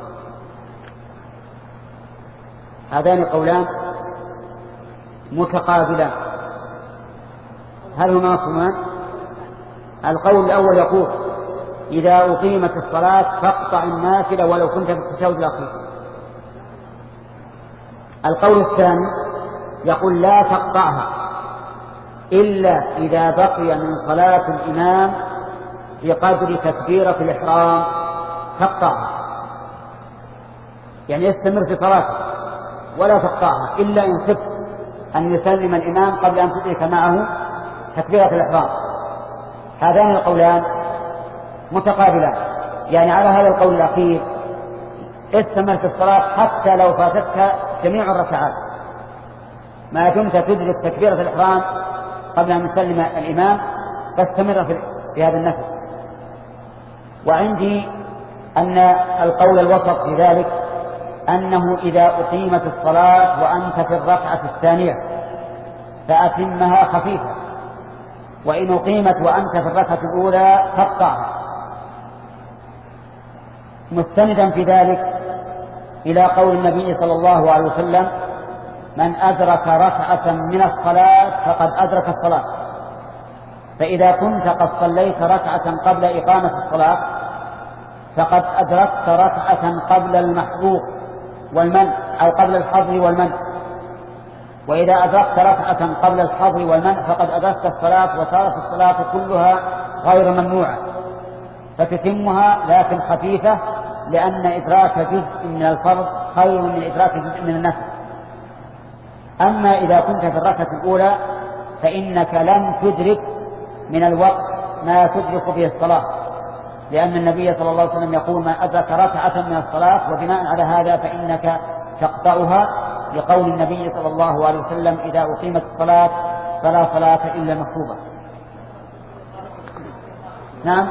هذان قولان متقابلان، هل هما مفهومان؟ القول الأول يقول إذا أقيمت الصلاة فاقطع النافلة ولو كنت في التشهد الأخير. القول الثاني يقول لا تقطعها إلا إذا بقي من صلاة الإمام بقدر تكبيرة الإحرام تقطعها، يعني يستمر في صلاته ولا تقطعها إلا إن خفت أن يسلم الإمام قبل أن تدرك معه تكبيرة الإحرام. هذان القولان متقابلان، يعني على هذا القول الأخير استمر في الصلاة حتى لو فاتتك جميع الركعات ما دمت تدرك تكبيرة الإحرام قبل أن يسلم الإمام، فاستمر في هذا النفس. وعندي أن القول الوسط في ذلك أنه إذا أقيمت الصلاة وأنت في الركعة الثانية فأتمها خفيفة، وإن أقيمت وأنت في الركعة الأولى فاقطعها، مستندا في ذلك إلى قول النبي صلى الله عليه وسلم: من أدرك ركعة من الصلاة فقد أدرك الصلاة. فإذا كنت قد صليت ركعة قبل إقامة الصلاة فقد أدركت ركعة قبل المحظور والمنع، أو قبل الحظر والمنع. وإذا أدركت ركعة قبل الحظر والمنع فقد أدركت الصلاة، وصارت الصلاة كلها غير ممنوعة، فتتمها لكن خفيفة، لأن إدراك جزء من الفرض خير من إدراك جزء من النفل. أما إذا كنت في الركعة الأولى فإنك لم تدرك من الوقت ما تدرك به الصلاة، لأن النبي صلى الله عليه وسلم يقول: من أدرك ركعة من الصلاة، وبناء على هذا فإنك تقطعها، لقول النبي صلى الله عليه وسلم: إذا أقيمت الصلاة فلا صلاة إلا مكتوبة. نعم،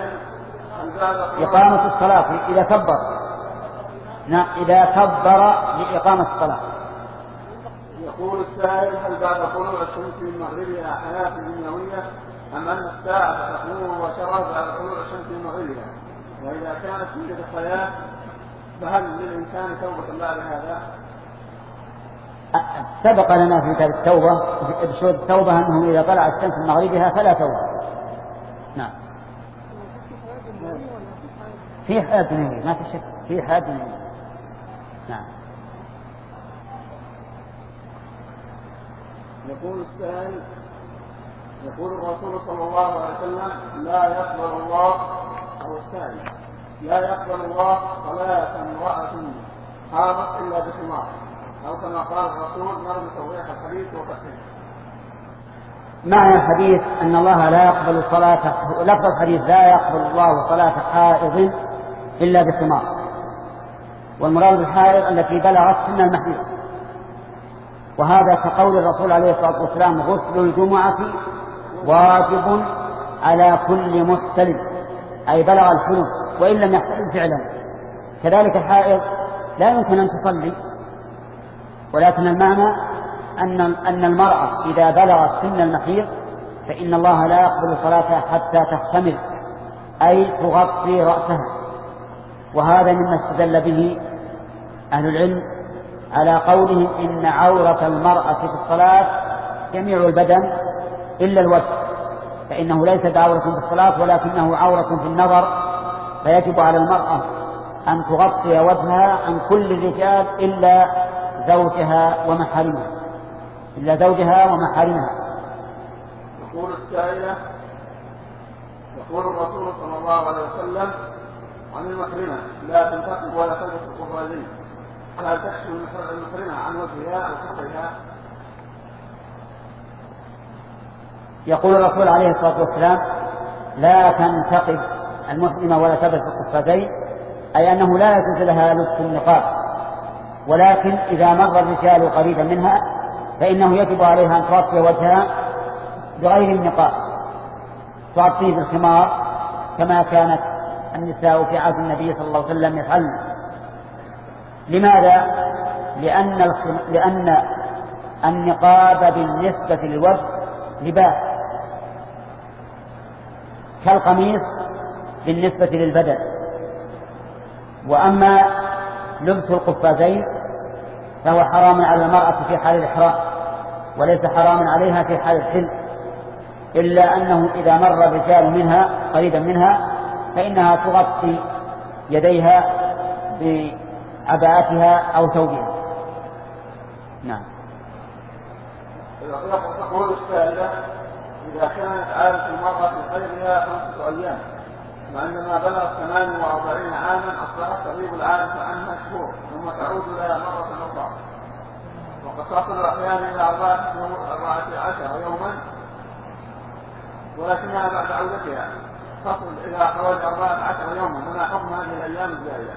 إقامة الصلاة إذا كبر، نعم إذا كبر لإقامة الصلاة. يقول السائل: هل بعد طلوع الشمس من مغربها حياة دنيوية أم أن الساعة تقوم مباشرة بعد طلوع الشمس من مغربها؟ وإذا كانت توجد حياة فهل للإنسان توبة بعد هذا؟ سبق لنا في كتاب التوبة بشروط التوبة أنه إذا طلعت الشمس من مغربها فلا توبة. نعم، في حياة دنيوية ما في شك، في حياة دنيوية. نعم. يقول السائل: يقول الرسول صلى الله عليه وسلم: لا يقبل الله، أو السائل: لا يقبل الله صلاة امرأة حاضت إلا بخمار، أو كما قال الرسول: نرجو توضيح الحديث وفهمه. معنى الحديث أن الله لا يقبل صلاة، لفظ الحديث: لا يقبل الله صلاة حائض إلا بخمار، والمراد بالحائض التي بلغت سن المحيض. وهذا كقول الرسول عليه الصلاة والسلام: غسل الجمعة واجب على كل محتلم، أي بلغ الحلم وإن لم يحتلم فعلا. كذلك الحائض لا يمكن أن تصلي، ولكن المعنى أن أن المرأة إذا بلغت سن المحيض فإن الله لا يقبل صلاتها حتى تحتمل، أي تغطي رأسها. وهذا مما استدل به أهل العلم على قولهم: إن عورة المرأة في الصلاة جميع البدن إلا الوجه، فإنه ليس بعورة في الصلاة ولكنه عورة في النظر، فيجب على المرأة أن تغطي وجهها عن كل الرجال إلا زوجها ومحارمها، إلا زوجها ومحارمها. يقول السائلة: يقول الرسول صلى الله عليه وسلم عن المحرمة: لا تنتقب ولا تلبس القفازين، هل تكشف المحرمة عن وجهها أو كفيها؟ يقول الرسول عليه الصلاة والسلام: لا تنتقب المحرمة ولا تلبس القفازين، أي أنه لا يجوز لها لبس النقاب، ولكن إذا مر الرجال قريبا منها فإنه يجب عليها أن تغطي وجهها بغير النقاب، تغطيه بالخمار كما كانت النساء في عهد النبي صلى الله عليه وسلم يفعلن. لماذا؟ لأن, الخم... لأن النقاب بالنسبة للوجه لباس كالقميص بالنسبة للبدن، وأما لبس القفازين فهو حرام على المرأة في حال الإحرام، وليس حرام عليها في حال الحل، إلا أنه إذا مر الرجال منها قريبا منها فإنها تغطي يديها بعباءتها أو ثوبها. نعم. تقول السائلة: إذا كانت عادة المرأة في خيرها خمسة أيام، وعندما بلغت ثمان وأربعين عاما أصبحت تغيب العادة عنها شهور ثم تعود لها مرة أخرى، وقد تصل أحيانا إلى أربعة عشر يوما، ولكنها بعد عودتها تصل إلى حوالي أربعة عشر يوما، وما حكم هذه الأيام الزائدة؟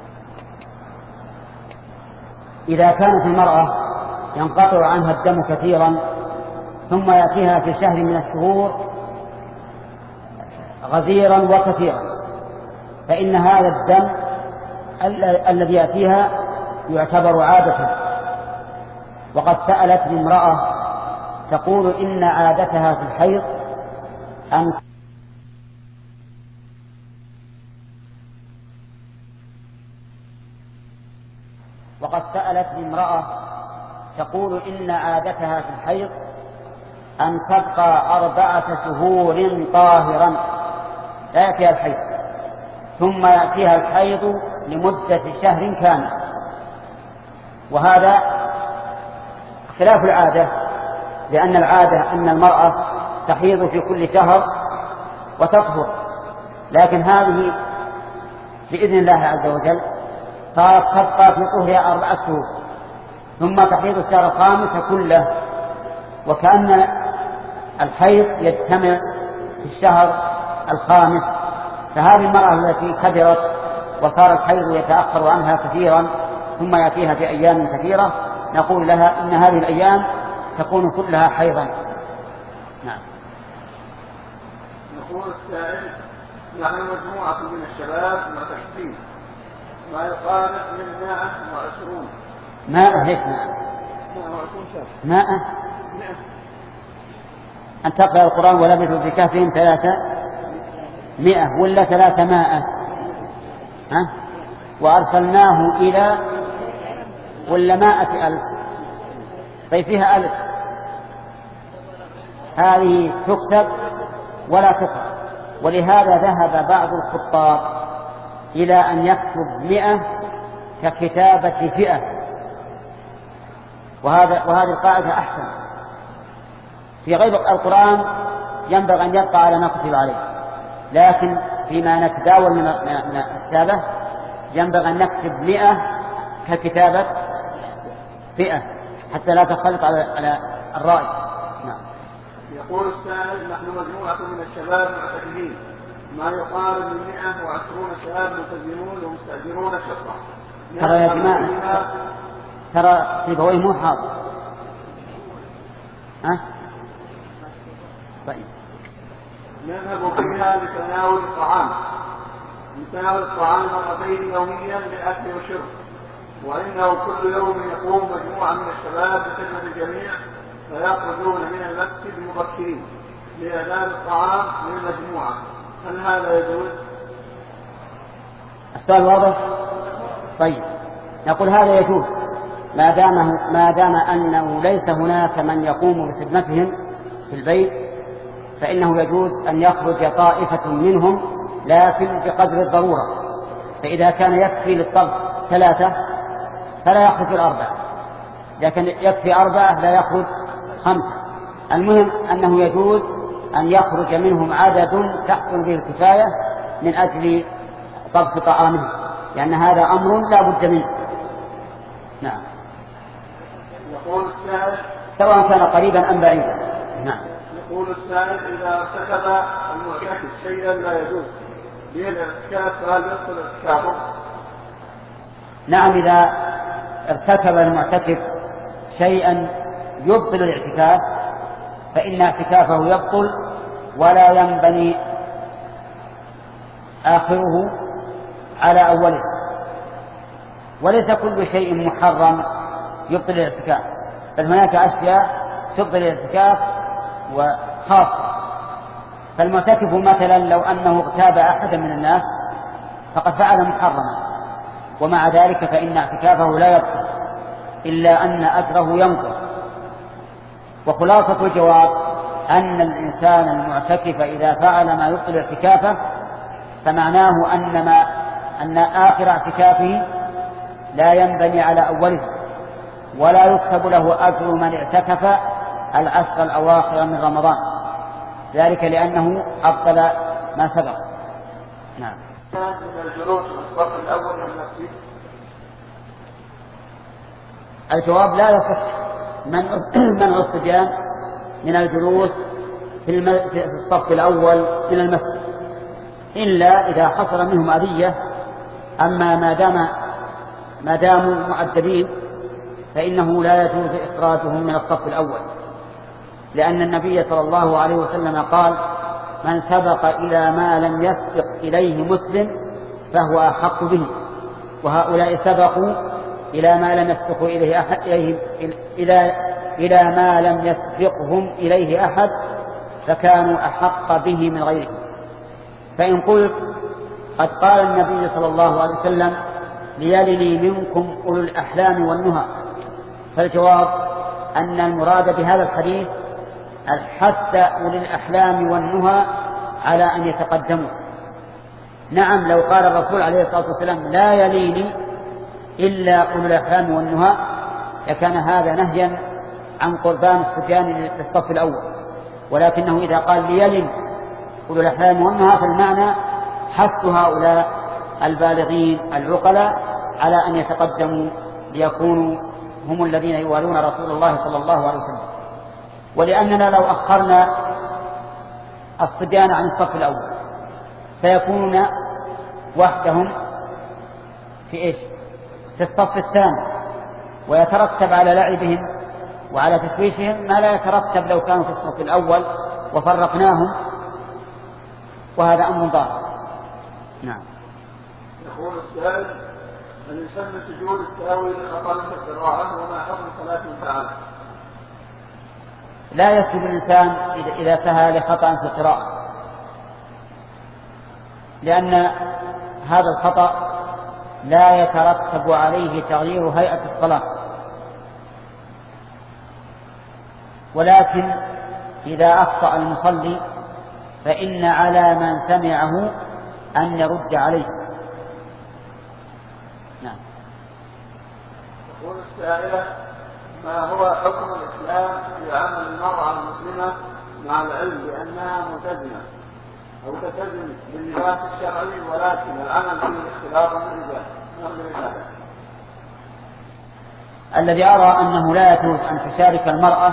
إذا كانت المرأة ينقطع عنها الدم كثيرا ثم يأتيها في شهر من الشهور غزيرا وكثيرا، فإن هذا الدم الذي يأتيها يعتبر عادة. وقد سألتني امرأة تقول إن عادتها في الحيض أن وقد سألتني امرأة تقول إن عادتها في الحيض أن تبقى أربعة شهور طاهرا لا يأتيها الحيض، ثم يأتيها الحيض لمدة شهر كامل، وهذا خلاف العادة، لأن العادة أن المرأة تحيض في كل شهر وتطهر، لكن هذه بإذن الله عز وجل صارت تبقى في طهرها أربعة شهور ثم تحيض الشهر الخامس كله، وكأن الحيض يجتمع في الشهر الخامس. فهذه المرأة التي كبرت وصار الحيض يتأخر عنها كثيرا ثم يأتيها في أيام كثيرة نقول لها إن هذه الأيام تكون كلها حيضا. نعم. يقول السائل: نحن مجموعة من الشباب معتكفين ما يقارب من مائة وعشرون. مائة ليش مائة؟ مائة أن تقرأ القرآن ولبثوا في كهفهم ثلاثة مئة ولا ثلاثة مائة ها؟ وأرسلناه إلى ولا مائة ألف. طيب فيها ألف، هذه تكتب ولا تقرأ، ولهذا ذهب بعض الخطاب إلى أن يكتب مئة ككتابة فئة، وهذا وهذه القاعدة أحسن. في غير القرآن ينبغي أن يبقى على ما كتب عليه، لكن فيما نتداول من الكتابة ينبغي أن نكتب مئة ككتابة فئة حتى لا تختلط على الرأي. نعم. يقول السائل: نحن مجموعة من الشباب معتكفين ما يقارب من مئة وعشرون شباب ملتزمون ومستأجرون الشقة. ترى يا جماعة ترى سيبويه مو حاضر. ها؟ طيب. نذهب بها لتناول الطعام لتناول الطعام مرتين يوميا للأكل والشرب، وإنه كل يوم يقوم مجموعة من الشباب بخدمة الجميع فيخرجون من المسجد مبكرين لإعداد الطعام للمجموعة، هل هذا يجوز؟ السؤال واضح؟ طيب نقول هذا يجوز ما دام ما دام أنه ليس هناك من يقوم بخدمتهم في البيت، فإنه يجوز أن يخرج طائفة منهم لكن بقدر الضرورة. فإذا كان يكفي للطبخ ثلاثة فلا يخرج الأربعة، لكن يكفي أربعة لا يخرج خمسة. المهم أنه يجوز أن يخرج منهم عدد تحصل به الكفاية من أجل طبخ طعامهم، لأن هذا أمر لا بد منه. نعم. يقول السائل: سواء كان قريبا أم بعيدا. نعم. يقول السائل: إذا ارتكب المعتكف شيئا لا يجوز به الاعتكاف فهل يبطل اعتكافه؟ نعم، إذا ارتكب المعتكف شيئا يبطل الاعتكاف فإن اعتكافه يبطل ولا ينبني آخره على أوله. وليس كل شيء محرم يبطل الاعتكاف، بل هناك أشياء تبطل الاعتكاف وخاصة. فالمعتكف مثلا لو أنه اغتاب أحدا من الناس فقد فعل محرما، ومع ذلك فإن اعتكافه لا يبطل إلا أن أجره ينقص. وخلاصة الجواب أن الإنسان المعتكف إذا فعل ما يبطل اعتكافه فمعناه أن, ما أن آخر اعتكافه لا ينبني على أوله، ولا يكتب له أجر من اعتكف العشر الأواخر من رمضان، ذلك لأنه أبطل ما سبق. نعم. الجلوس في الصف الأول من المسجد. الجواب: لا يصح منع الصبيان من الجلوس في الصف الأول من المسجد إلا إذا حصل منهم أذية. أما ما دام ما داموا مؤدبين فإنه لا يجوز إخراجهم من الصف الأول، لأن النبي صلى الله عليه وسلم قال: من سبق إلى ما لم يسبق إليه مسلم فهو أحق به، وهؤلاء سبقوا إلى ما لم يسبقوا إليه أحد إليه إلى إلى ما لم يسبقهم إليه أحد، فكانوا أحق به من غيرهم. فإن قلت قد قال النبي صلى الله عليه وسلم ليلني منكم أولو الأحلام والنهى، فالجواب أن المراد بهذا الحديث الحث أولي الأحلام والنهى على أن يتقدموا. نعم، لو قال الرسول عليه الصلاة والسلام لا يليني إلا أولو الأحلام والنهى لكان هذا نهيا عن قربان الصبيان للصف الأول، ولكنه إذا قال ليلن أولو الأحلام والنهى فالمعنى حث هؤلاء البالغين العقلاء على أن يتقدموا ليكونوا هم الذين يوالون رسول الله صلى الله عليه وسلم. ولأننا لو أخرنا الصبيان عن الصف الأول سيكونون وحدهم في إيش؟ في الصف الثاني، ويترتب على لعبهم وعلى تشويشهم ما لا يترتب لو كانوا في الصف الأول وفرقناهم، وهذا أمر ضار. نعم. يقول السائل: الإنسان سجود السهو لخطأ في القراءة وما حكم صلاته تعالى؟ لا يسجد الإنسان إذا سهى لخطأ في القراءة، لأن هذا الخطأ لا يترتب عليه تغيير هيئة الصلاة، ولكن إذا أخطأ المصلي فإن على من سمعه أن يرد عليه. نعم. يقول السائلة: ما هو حكم الإسلام في عمل المرأة المسلمة مع العلم بأنها ملتزمة أو تلتزم باللباس الشرعي ولكن العمل فيه اختلاط بالرجال؟ الذي أرى أنه لا يجوز أن تشارك المرأة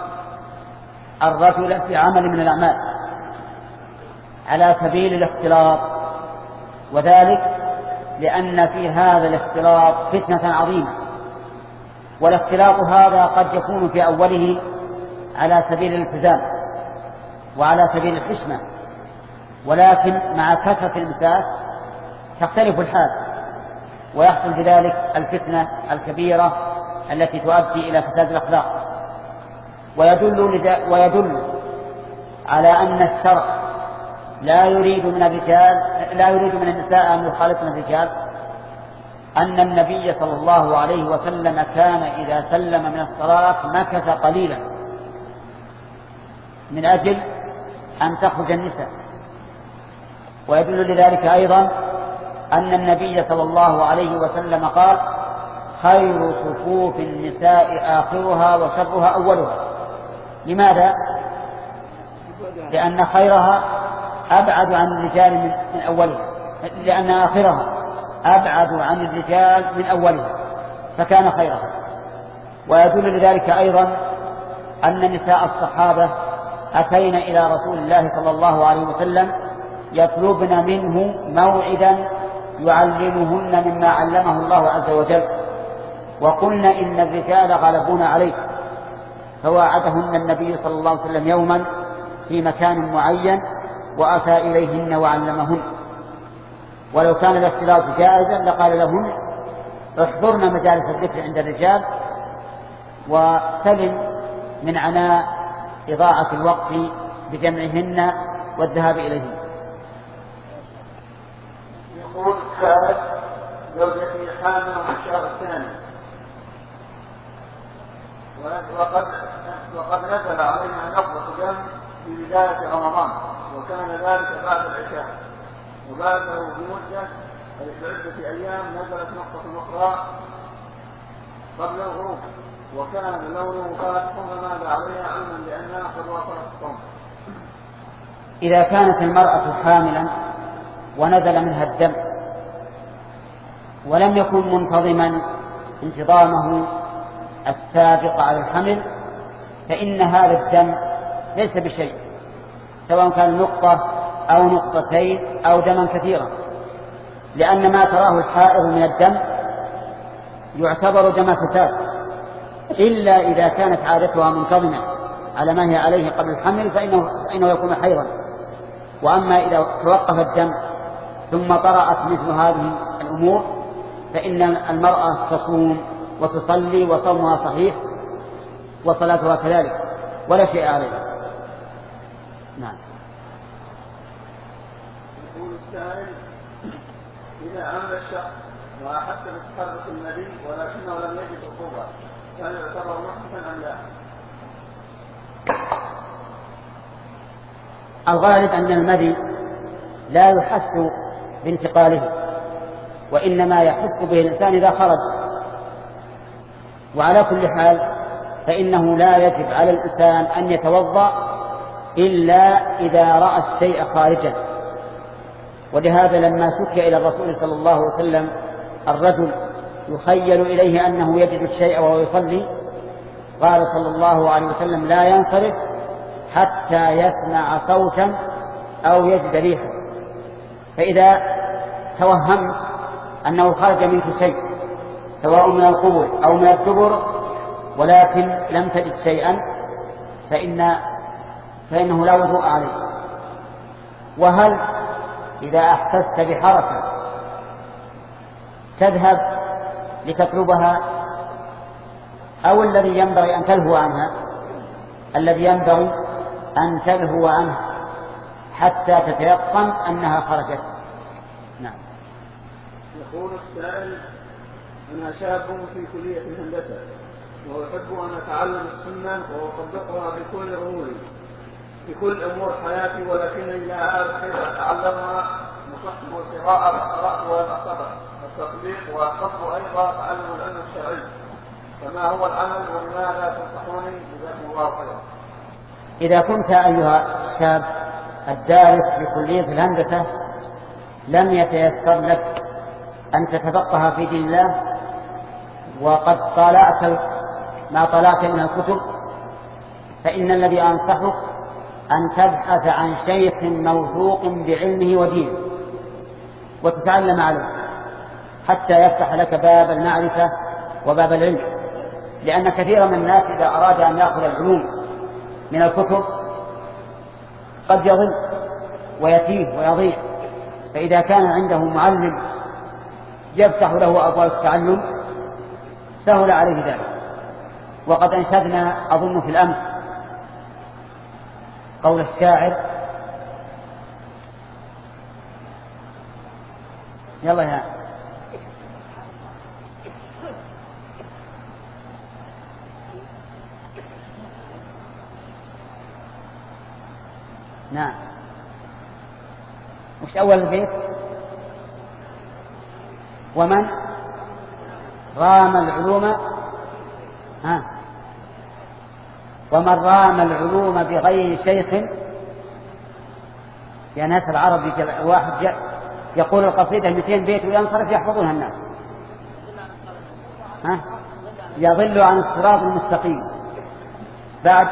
الرجل في عمل من الأعمال على سبيل الاختلاط، وذلك لأن في هذا الاختلاط فتنة عظيمة، والاختلاط هذا قد يكون في أوله على سبيل الالتزام وعلى سبيل الحشمة، ولكن مع كثرة المساس تختلف الحال ويحصل بذلك الفتنة الكبيرة التي تؤدي إلى فساد الأخلاق. ويدل, ويدل على أن الشرع لا يريد من الرجال لا يريد من النساء أن يخالطن الرجال أن النبي صلى الله عليه وسلم كان إذا سلم من الصلاة مكث قليلا من أجل أن تخرج النساء. ويدل لذلك أيضا أن النبي صلى الله عليه وسلم قال: خير صفوف النساء آخرها وشرها أولها. لماذا؟ لأن خيرها أبعد عن الرجال من أولها، لأن آخرها أبعد عن الرجال من أولها فكان خيرها. ويدل لذلك أيضا أن نساء الصحابة أتين إلى رسول الله صلى الله عليه وسلم يطلبن منه موعدا يعلمهن مما علمه الله عز وجل، وقلنا إن الرجال غلبون عليه، فواعدهن النبي صلى الله عليه وسلم يوما في مكان معين وأتى إليهن وعلمهن. ولو كان الاختلاط جائزا لقال لهن: احضرن مجالس الذكر عند الرجال وسلم من عناء إضاعة الوقت بجمعهن والذهاب إليهن. يقول السائل: زوجتي حامل في الشهر الثاني وقد وقد نزل عليها نقطة دم في بداية رمضان، وكان ذلك بعد العشاء، وبعده بمدة في عدة أيام نزلت نقطة أخرى قبل الغروب، وكان لونه فاتح، فماذا عليها علما بأنها قد وصلت الصوم؟ إذا كانت المرأة حاملا ونزل منها الدم ولم يكن منتظما انتظامه السابق على الحمل فإن هذا الدم ليس بشيء، سواء كان نقطة أو نقطتين أو دما كثيرا، لأن ما تراه الحائض من الدم يعتبر دم فساد، إلا إذا كانت عادتها منتظمة على ما هي عليه قبل الحمل فإنه, فإنه يكون حيضا. وأما إذا توقف الدم ثم طرأت مثل هذه الأمور فإن المرأة تصوم وتصلي وصومها صحيح وصلاتها كذلك ولا شيء عليها. نعم. يقول السائل: إذا عمل الشخص وأحس بتحرك النبي ولكنه لم يجد عقوبة هل يعتبر محدثا أم لا؟ الغالب أن المذي لا يحس بانتقاله، وإنما يحس به الإنسان إذا خرج. وعلى كل حال فإنه لا يجب على الإنسان أن يتوضأ إلا إذا رأى الشيء خارجا. ولهذا لما شكي إلى الرسول صلى الله عليه وسلم الرجل يخيل إليه أنه يجد الشيء وهو يصلي، قال صلى الله عليه وسلم: لا ينصرف حتى يسمع صوتا أو يجد ريحا. فإذا توهمت أنه خرج منك شيء سواء من القبول أو من الدبر ولكن لم تجد شيئا فإن فإنه لا وضوء عليه. وهل إذا أحسست بحركة تذهب لتطلبها أو الذي ينبغي أن تلهو عنها؟ الذي ينبغي أن تلهو عنها حتى تتيقن أنها خرجت. نعم. يقول السائل: أنا شاب في كلية الهندسة وأحب أن أتعلم السنة وأطبقها في كل أموري في كل أمور حياتي، ولكنني لا أعرف كيف أتعلمها نصحت القراءة والقراءة والمعتبر والتطبيق، وأحب أيضا تعلم العلم الشرعي، فما هو العمل ولماذا تنصحوني؟ جزاكم الله خيرا. إذا كنت أيها الشاب الدارس في كلية الهندسة لم يتيسر لك أن تتفقه في دين الله وقد طالعت ما طلعت من الكتب، فإن الذي أنصحك أن تبحث عن شيخ موثوق بعلمه ودينه وتتعلم عليه حتى يفتح لك باب المعرفة وباب العلم. لأن كثيرا من الناس إذا أراد أن يأخذ العلوم من الكتب قد يضل ويتيه ويضيع، فإذا كان عنده معلم يفتح له أبواب التعلم سهل عليه ذلك. وقد أنشدنا أظن في الأمس قول الشاعر: يلا يا نعم. وش أول البيت؟ ومن رام العلوم ها ومن رام العلوم بغير شيخ. يا ناس العرب واحد يقول القصيدة مئتين بيت وينصرف يحفظونها الناس. ها يضل عن الصراط المستقيم. بعد: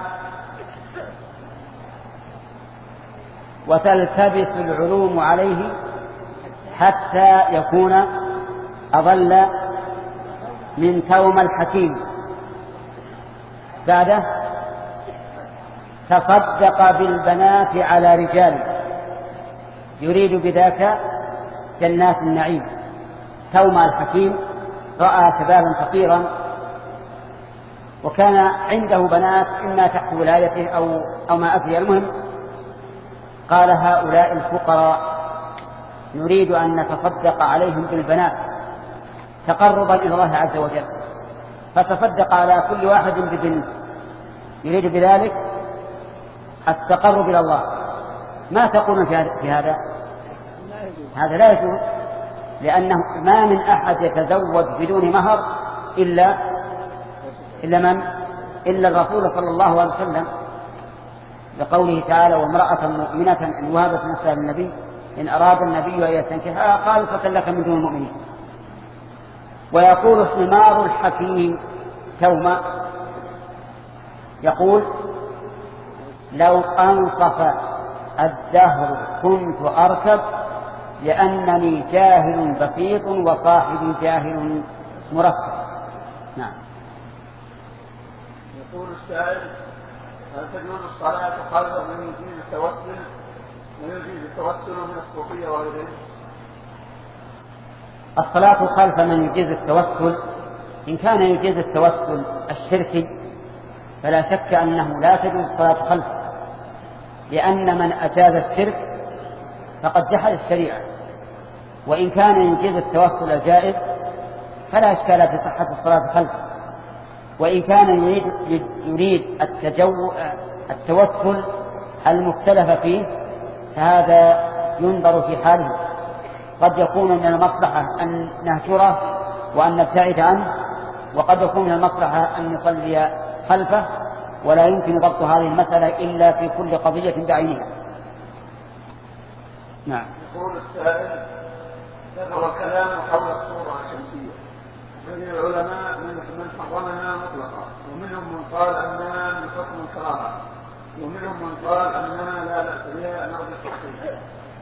وتلتبس العلوم عليه حتى يكون أضل من توم الحكيم. بعده: تصدق بالبنات على رجال يريد بذاك جنات النعيم. توم الحكيم رأى شبابا فقيرا وكان عنده بنات إما تحت ولايته أو, أو ما أتي. المهم قال: هؤلاء الفقراء نريد أن نتصدق عليهم بالبنات تقربا إلى الله عز وجل، فتصدق على كل واحد ببنت يريد بذلك التقرب إلى الله. ما تقولون في هذا؟ هذا لا يجوز، لأنه ما من أحد يتزوج بدون مهر إلا إلا من؟ إلا الرسول صلى الله عليه وسلم، لقوله تعالى: وامرأة مؤمنة إن وهبت نفسها للنبي إن أراد النبي أن يستنكحها خالصة لك من دون المؤمنين. ويقول حمار الحكيم توما يقول: لو أنصف الدهر كنت أركب لأنني جاهل بسيط وصاحبي جاهل مركب. نعم. يقول السائل: هل تجوز الصلاة خلف من يجيز التوسل من يجيز التوسل من الصوفية وغيرهم؟ الصلاة خلف من يجيز التوسل، إن كان يجيز التوسل الشركي فلا شك أنه لا تجوز الصلاة خلفه، لأن من أجاز الشرك فقد جحد الشريعة. وإن كان يجيز التوسل الجائز فلا إشكال في صحة الصلاة خلفه. وإن كان يريد, يريد التجو التوسل المختلف فيه فهذا ينظر في حاله، قد يكون من المصلحة أن نهجره وأن نبتعد عنه، وقد يكون من المصلحة أن نصلي خلفه، ولا يمكن ضبط هذه المسألة إلا في كل قضية بعينها. نعم. يقول السائل: ذكر كلام حول الصورة الشمسية، من العلماء من حرمها مطلقا، ومنهم من قال أنها من حكم الكراهة، ومنهم من قال أنها لا بأس بها نقض التحقيق.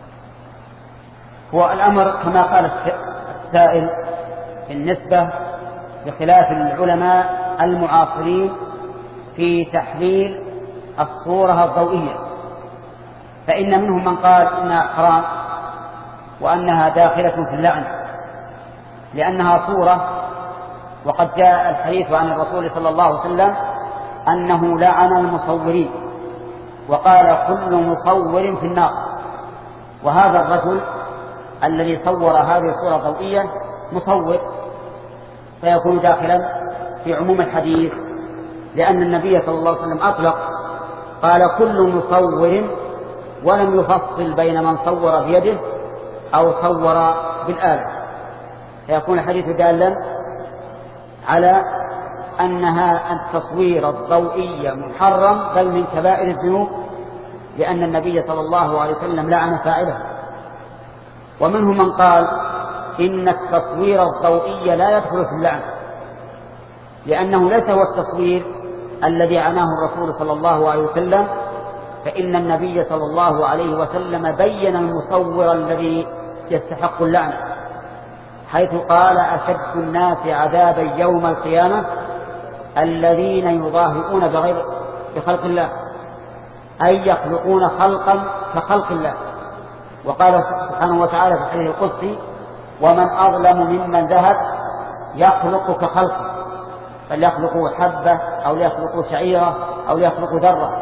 هو الأمر كما قال السائل بالنسبة بخلاف العلماء المعاصرين في تحليل الصورة الضوئية، فإن منهم من قال إنها حرام وأنها داخلة في اللعن لأنها صورة، وقد جاء الحديث عن الرسول صلى الله عليه وسلم أنه لعن المصورين وقال كل مصور في النار. وهذا الرجل الذي صور هذه الصورة الضوئية مصور، فيكون داخلا في عموم الحديث، لأن النبي صلى الله عليه وسلم أطلق قال كل مصور ولم يفصل بين من صور بيده أو صور بالآلة، فيكون الحديث دالا على أنها التصوير الضوئي محرم بل من كبائر الذنوب، لأن النبي صلى الله عليه وسلم لعن فاعله. ومنهم من قال إن التصوير الضوئي لا يدخل في اللعن، لأنه ليس هو التصوير الذي عناه الرسول صلى الله عليه وسلم، فإن النبي صلى الله عليه وسلم بين المصور الذي يستحق اللعنة، حيث قال أشد الناس عذابا يوم القيامة الذين يضاهئون بغير بخلق الله، أي يخلقون خلقا كخلق الله. وقال سبحانه وتعالى في الحديث القدسي: ومن أظلم ممن ذهب يخلق كخلقه، فليخلقوا حبة أو ليخلقوا شعيرة أو ليخلقوا ذرة.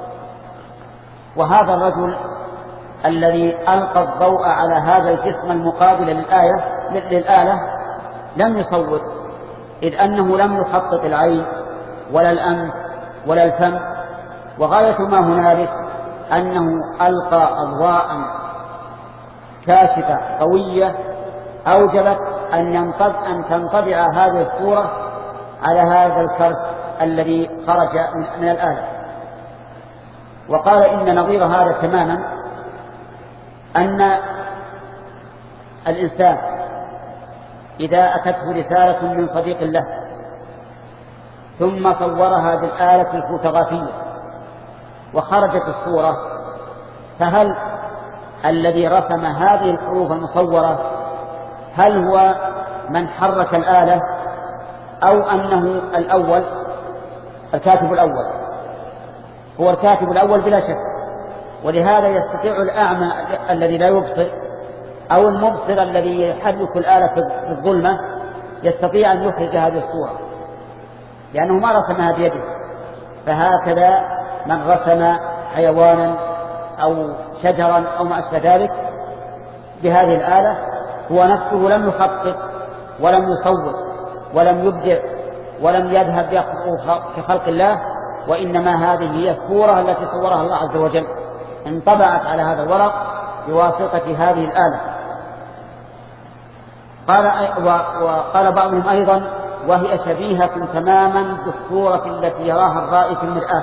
وهذا الرجل الذي ألقى الضوء على هذا الجسم المقابل للآية للآلة لم يصور، إذ أنه لم يخطط العين ولا الأنف ولا الفم، وغاية ما هنالك أنه ألقى أضواء كاشفة قوية أوجبت أن أن تنطبع هذه الصورة على هذا الكرس الذي خرج من الآلة. وقال إن نظير هذا تماما أن الإنسان إذا أتته رسالة من صديق له ثم صورها بالآلة الفوتوغرافية وخرجت الصورة، فهل الذي رسم هذه الحروف المصورة هل هو من حرك الآلة أو أنه الأول الكاتب الأول؟ هو الكاتب الأول بلا شك، ولهذا يستطيع الأعمى الذي لا يبصر أو المبصر الذي يحرك الآلة في الظلمة يستطيع أن يخرج هذه الصورة لأنه ما رسمها بيده. فهكذا من رسم حيوانا أو شجرا أو ما أشبه ذلك بهذه الآلة هو نفسه لم يخطط ولم يصور ولم يبدع ولم يذهب يخلق كخلق الله، وإنما هذه هي الصورة التي صورها الله عز وجل انطبعت على هذا الورق بواسطة هذه الآلة. قال وقال بعضهم أيضا: وهي شبيهة تماما بالصورة التي يراها الرائي في المرآة،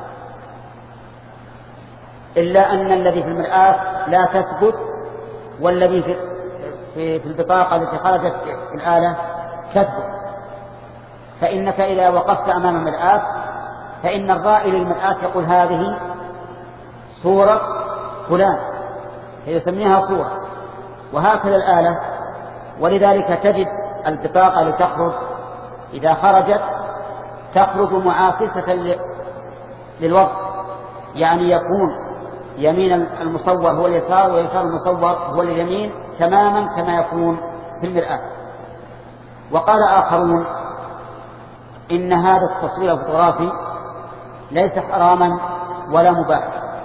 إلا أن الذي في المرآة لا تثبت، والذي في, في, في البطاقة التي خرجت في الآلة تثبت. فإنك إذا وقفت أمام المرآة فإن الرائي للمرآة يقول هذه صورة فلان، فيسميها صورة، وهكذا الآلة. ولذلك تجد البطاقة لتخرج إذا خرجت تخرج معاكسة للوضع، يعني يكون يمين المصور هو اليسار ويسار المصور هو اليمين تماما كما يكون في المرآة. وقال آخرون إن هذا التصوير الفوتوغرافي ليس حراما ولا مباحا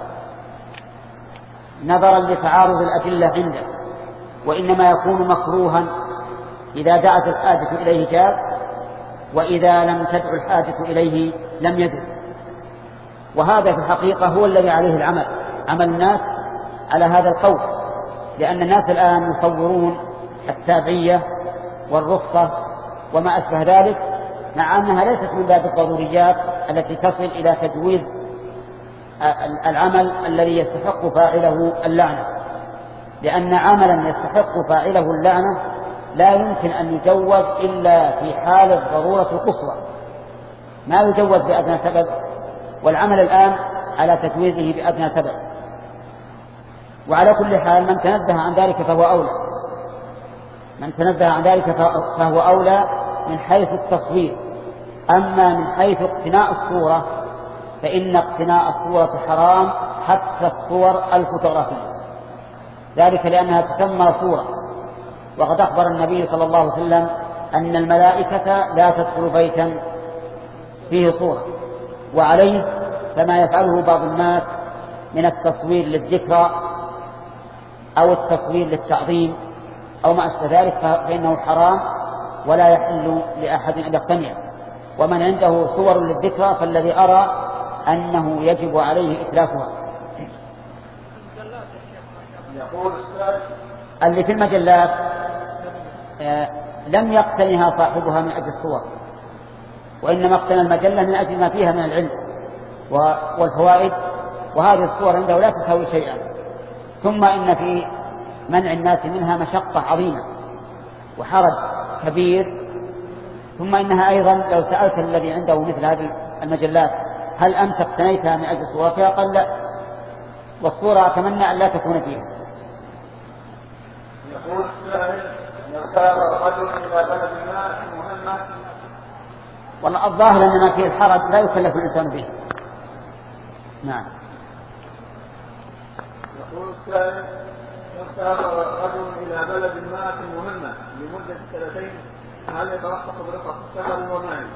نظرا لتعارض الأدلة عنده، وإنما يكون مكروها إذا دعت الحاجة إليه جاز، وإذا لم تدع الحاجة إليه لم يجز. وهذا في الحقيقة هو الذي عليه العمل عمل الناس على هذا القول، لأن الناس الآن يصورون التابعية والرخصة وما أشبه ذلك، مع أنها ليست من باب الضروريات التي تصل إلى تجويز العمل الذي يستحق فاعله اللعنة، لأن عملا يستحق فاعله اللعنة لا يمكن أن يجوز إلا في حال الضرورة القصوى، ما يجوز بأدنى سبب، والعمل الآن على تجويزه بأدنى سبب. وعلى كل حال من تنزه عن ذلك فهو أولى من تنزه عن ذلك فهو أولى من حيث التصوير. أما من حيث اقتناء الصورة فإن اقتناء الصورة حرام حتى الصور الفوتوغرافية، ذلك لأنها تسمى صورة، وقد أخبر النبي صلى الله عليه وسلم أن الملائكة لا تدخل بيتا فيه صورة. وعليه فما يفعله بعض الناس من التصوير للذكرى أو التصوير للتعظيم أو ما أشبه ذلك فإنه حرام ولا يحل لأحد أن يقتنع. ومن عنده صور للذكرى فالذي أرى أنه يجب عليه إتلافها. اللي في المجلات آه لم يقتنها صاحبها من أجل الصور، وإنما اقتنى المجلة من أجل ما فيها من العلم والفوائد، وهذه الصور عنده لا تساوي شيئا. ثم إن في منع الناس منها مشقة عظيمة وحرج كبير. ثم إنها أيضا لو سألت الذي عنده مثل هذه المجلات هل أنت اقتنيتها من أجل صورتها؟ قال لا، والصورة أتمنى أن لا تكون فيها. يقول السائل: لو سافر رجل إلى بلد ما مهمة. والله الظاهر أن ما فيه الحرج لا يكلف الإنسان به. نعم. يقول السائل: لو سافر رجل إلى بلد ما مهمة لمدة سنتين هل يترخص برخص السفر ومال؟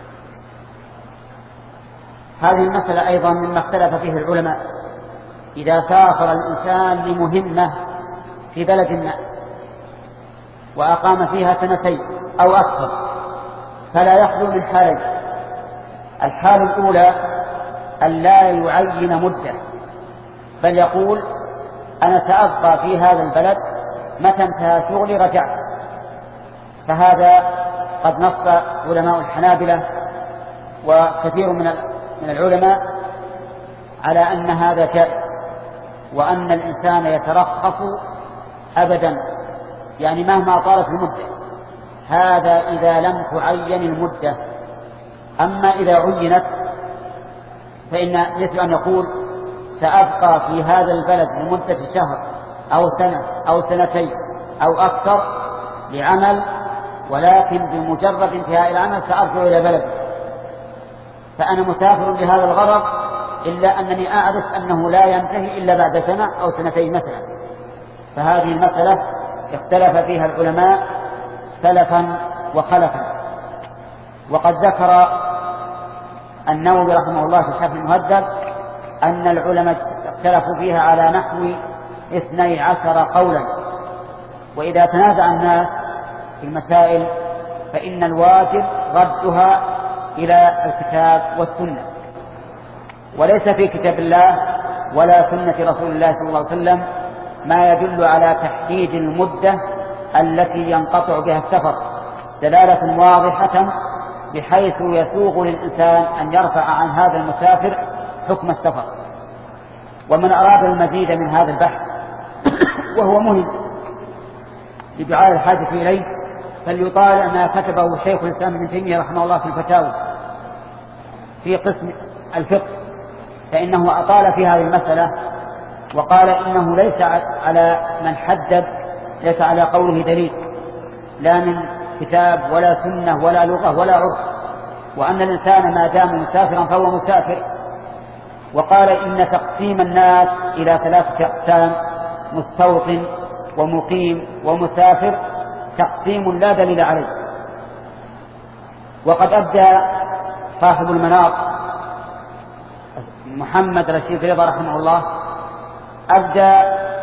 هذه المسألة أيضا مما اختلف فيه العلماء. إذا سافر الإنسان لمهمة في بلد ما وأقام فيها سنتين أو أكثر فلا يخلو من حالين. الحال الأولى أن لا يعين مدة، بل يقول أنا سأبقى في هذا البلد متى انتهى شغلي رجعت. فهذا قد نص علماء الحنابلة وكثير من من العلماء على أن هذا جائز، وأن الإنسان يترخص أبدا، يعني مهما طالت المدة. هذا إذا لم تعين المدة. أما إذا عينت فإن مثل أن يقول سأبقى في هذا البلد لمدة شهر أو سنة أو سنتين أو أكثر لعمل، ولكن بمجرد انتهاء العمل سأرجع إلى بلدي، فأنا مسافر لهذا الغرض، إلا أنني أعرف أنه لا ينتهي إلا بعد سنة أو سنتين مثلا. فهذه المسألة اختلف فيها العلماء سلفا وخلفا. وقد ذكر النووي رحمه الله في شرح المهذب أن العلماء اختلفوا فيها على نحو اثني عشر قولا. وإذا تنازع الناس في المسائل فإن الواجب ردها إلى الكتاب والسنة، وليس في كتاب الله ولا سنة رسول الله صلى الله عليه وسلم ما يدل على تحديد المدة التي ينقطع بها السفر دلالة واضحة بحيث يسوغ للإنسان أن يرفع عن هذا المسافر حكم السفر. ومن أراد المزيد من هذا البحث وهو مهم لدعاء الحاجة إليه فليطالع ما كتبه شيخ الإسلام ابن تيمية رحمه الله في الفتاوى في قسم الفقه، فإنه أطال في هذه المسألة وقال إنه ليس على من حدد، ليس على قوله دليل لا من كتاب ولا سنة ولا لغة ولا عرف، وأن الإنسان ما دام مسافرا فهو مسافر. وقال إن تقسيم الناس إلى ثلاثة أقسام: مستوطن ومقيم ومسافر تقسيم لا دليل عليه. وقد أبدى صاحب المناط محمد رشيد رضا رحمه الله أبدى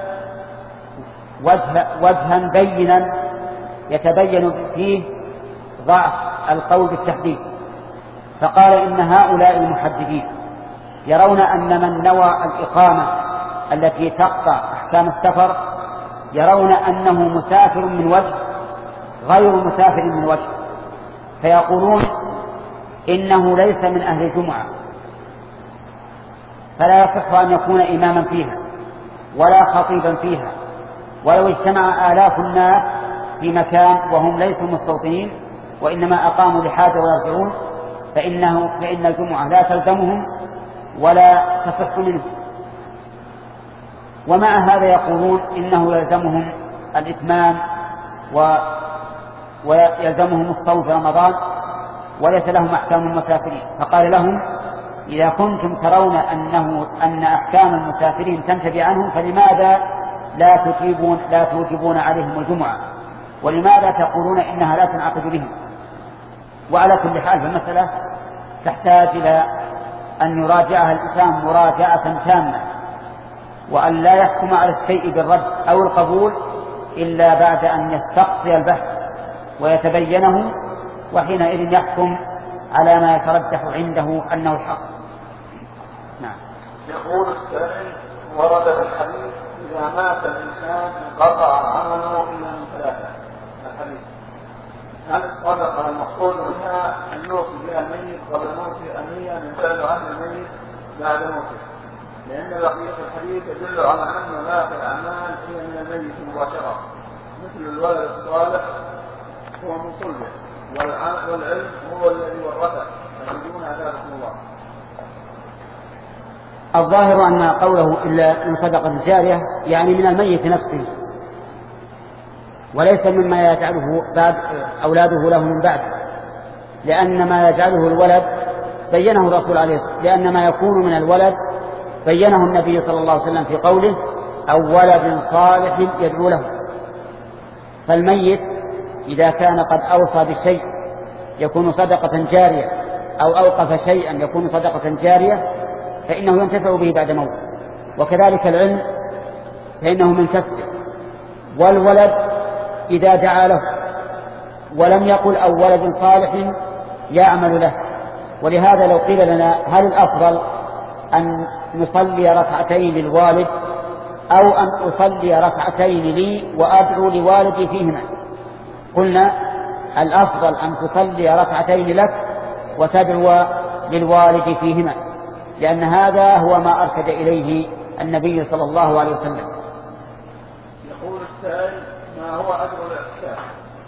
وجه وجها بينا يتبين فيه ضعف القول بالتحديد، فقال إن هؤلاء المحددين يرون أن من نوى الإقامة التي تقطع أحكام السفر يرون أنه مسافر من وجه غير مسافر من وجه، فيقولون إنه ليس من أهل الجمعة، فلا يصح أن يكون إماما فيها ولا خطيبا فيها، ولو اجتمع آلاف الناس في مكان وهم ليسوا مستوطنين وإنما أقاموا لحاجة ويرجعون فإنه فإن الجمعة لا تلزمهم ولا تصح منه. ومع هذا يقولون إنه يلزمهم الإتمام و... ويلزمهم الصوم في رمضان وليس لهم أحكام المسافرين، فقال لهم إذا كنتم ترون أنه أن أحكام المسافرين تنتفي عنهم فلماذا لا تجيبون لا توجبون عليهم الجمعة، ولماذا تقولون إنها لا تنعقد بهم؟ وعلى كل حال فالمسألة تحتاج إلى أن يراجعها الإنسان مراجعة تامة، وأن لا يحكم على الشيء بالرد أو القبول إلا بعد أن يستقصي البحث ويتبينه، وحينئذ يحكم على ما يترجح عنده أنه الحق. نعم. يقول السائل: ورد في الحديث إذا مات الإنسان انقطع عمله إلا من ثلاثة. الحديث هل الصدقة المقصود منها أن يوصي بها الميت قبل موته أم أن يسأل عن الميت بعد موته؟ لأن بقية الحديث يدل على أن ما في الأعمال هي من الميت مباشرة، مثل الولد الصالح هو من صلبه، والعلم هو الذي ورثه، فيرجون عذابكم الله. الظاهر أن قوله إلا من صدقة الجارية يعني من الميت نفسه، وليس مما يجعله بعد أولاده له من بعد، لأن ما يجعله الولد بينه الرسول عليه الصلاة والسلام، لأن ما يكون من الولد بينه النبي صلى الله عليه وسلم في قوله: أو ولد صالح يدعو له. فالميت إذا كان قد أوصى بشيء يكون صدقة جارية أو أوقف شيئا يكون صدقة جارية فإنه ينتفع به بعد موته، وكذلك العلم فإنه من كسبه. والولد إذا دعا له ولم يقل أو ولد صالح يعمل له. ولهذا لو قيل لنا هل الأفضل أن نصلي ركعتين للوالد أو أن أصلي ركعتين لي وأدعو لوالدي فيهما، قلنا الأفضل أن تصلي ركعتين لك وتدعو للوالد فيهما، لأن هذا هو ما أرشد إليه النبي صلى الله عليه وسلم. يقول السائل: ما هو أجر الاعتكاف؟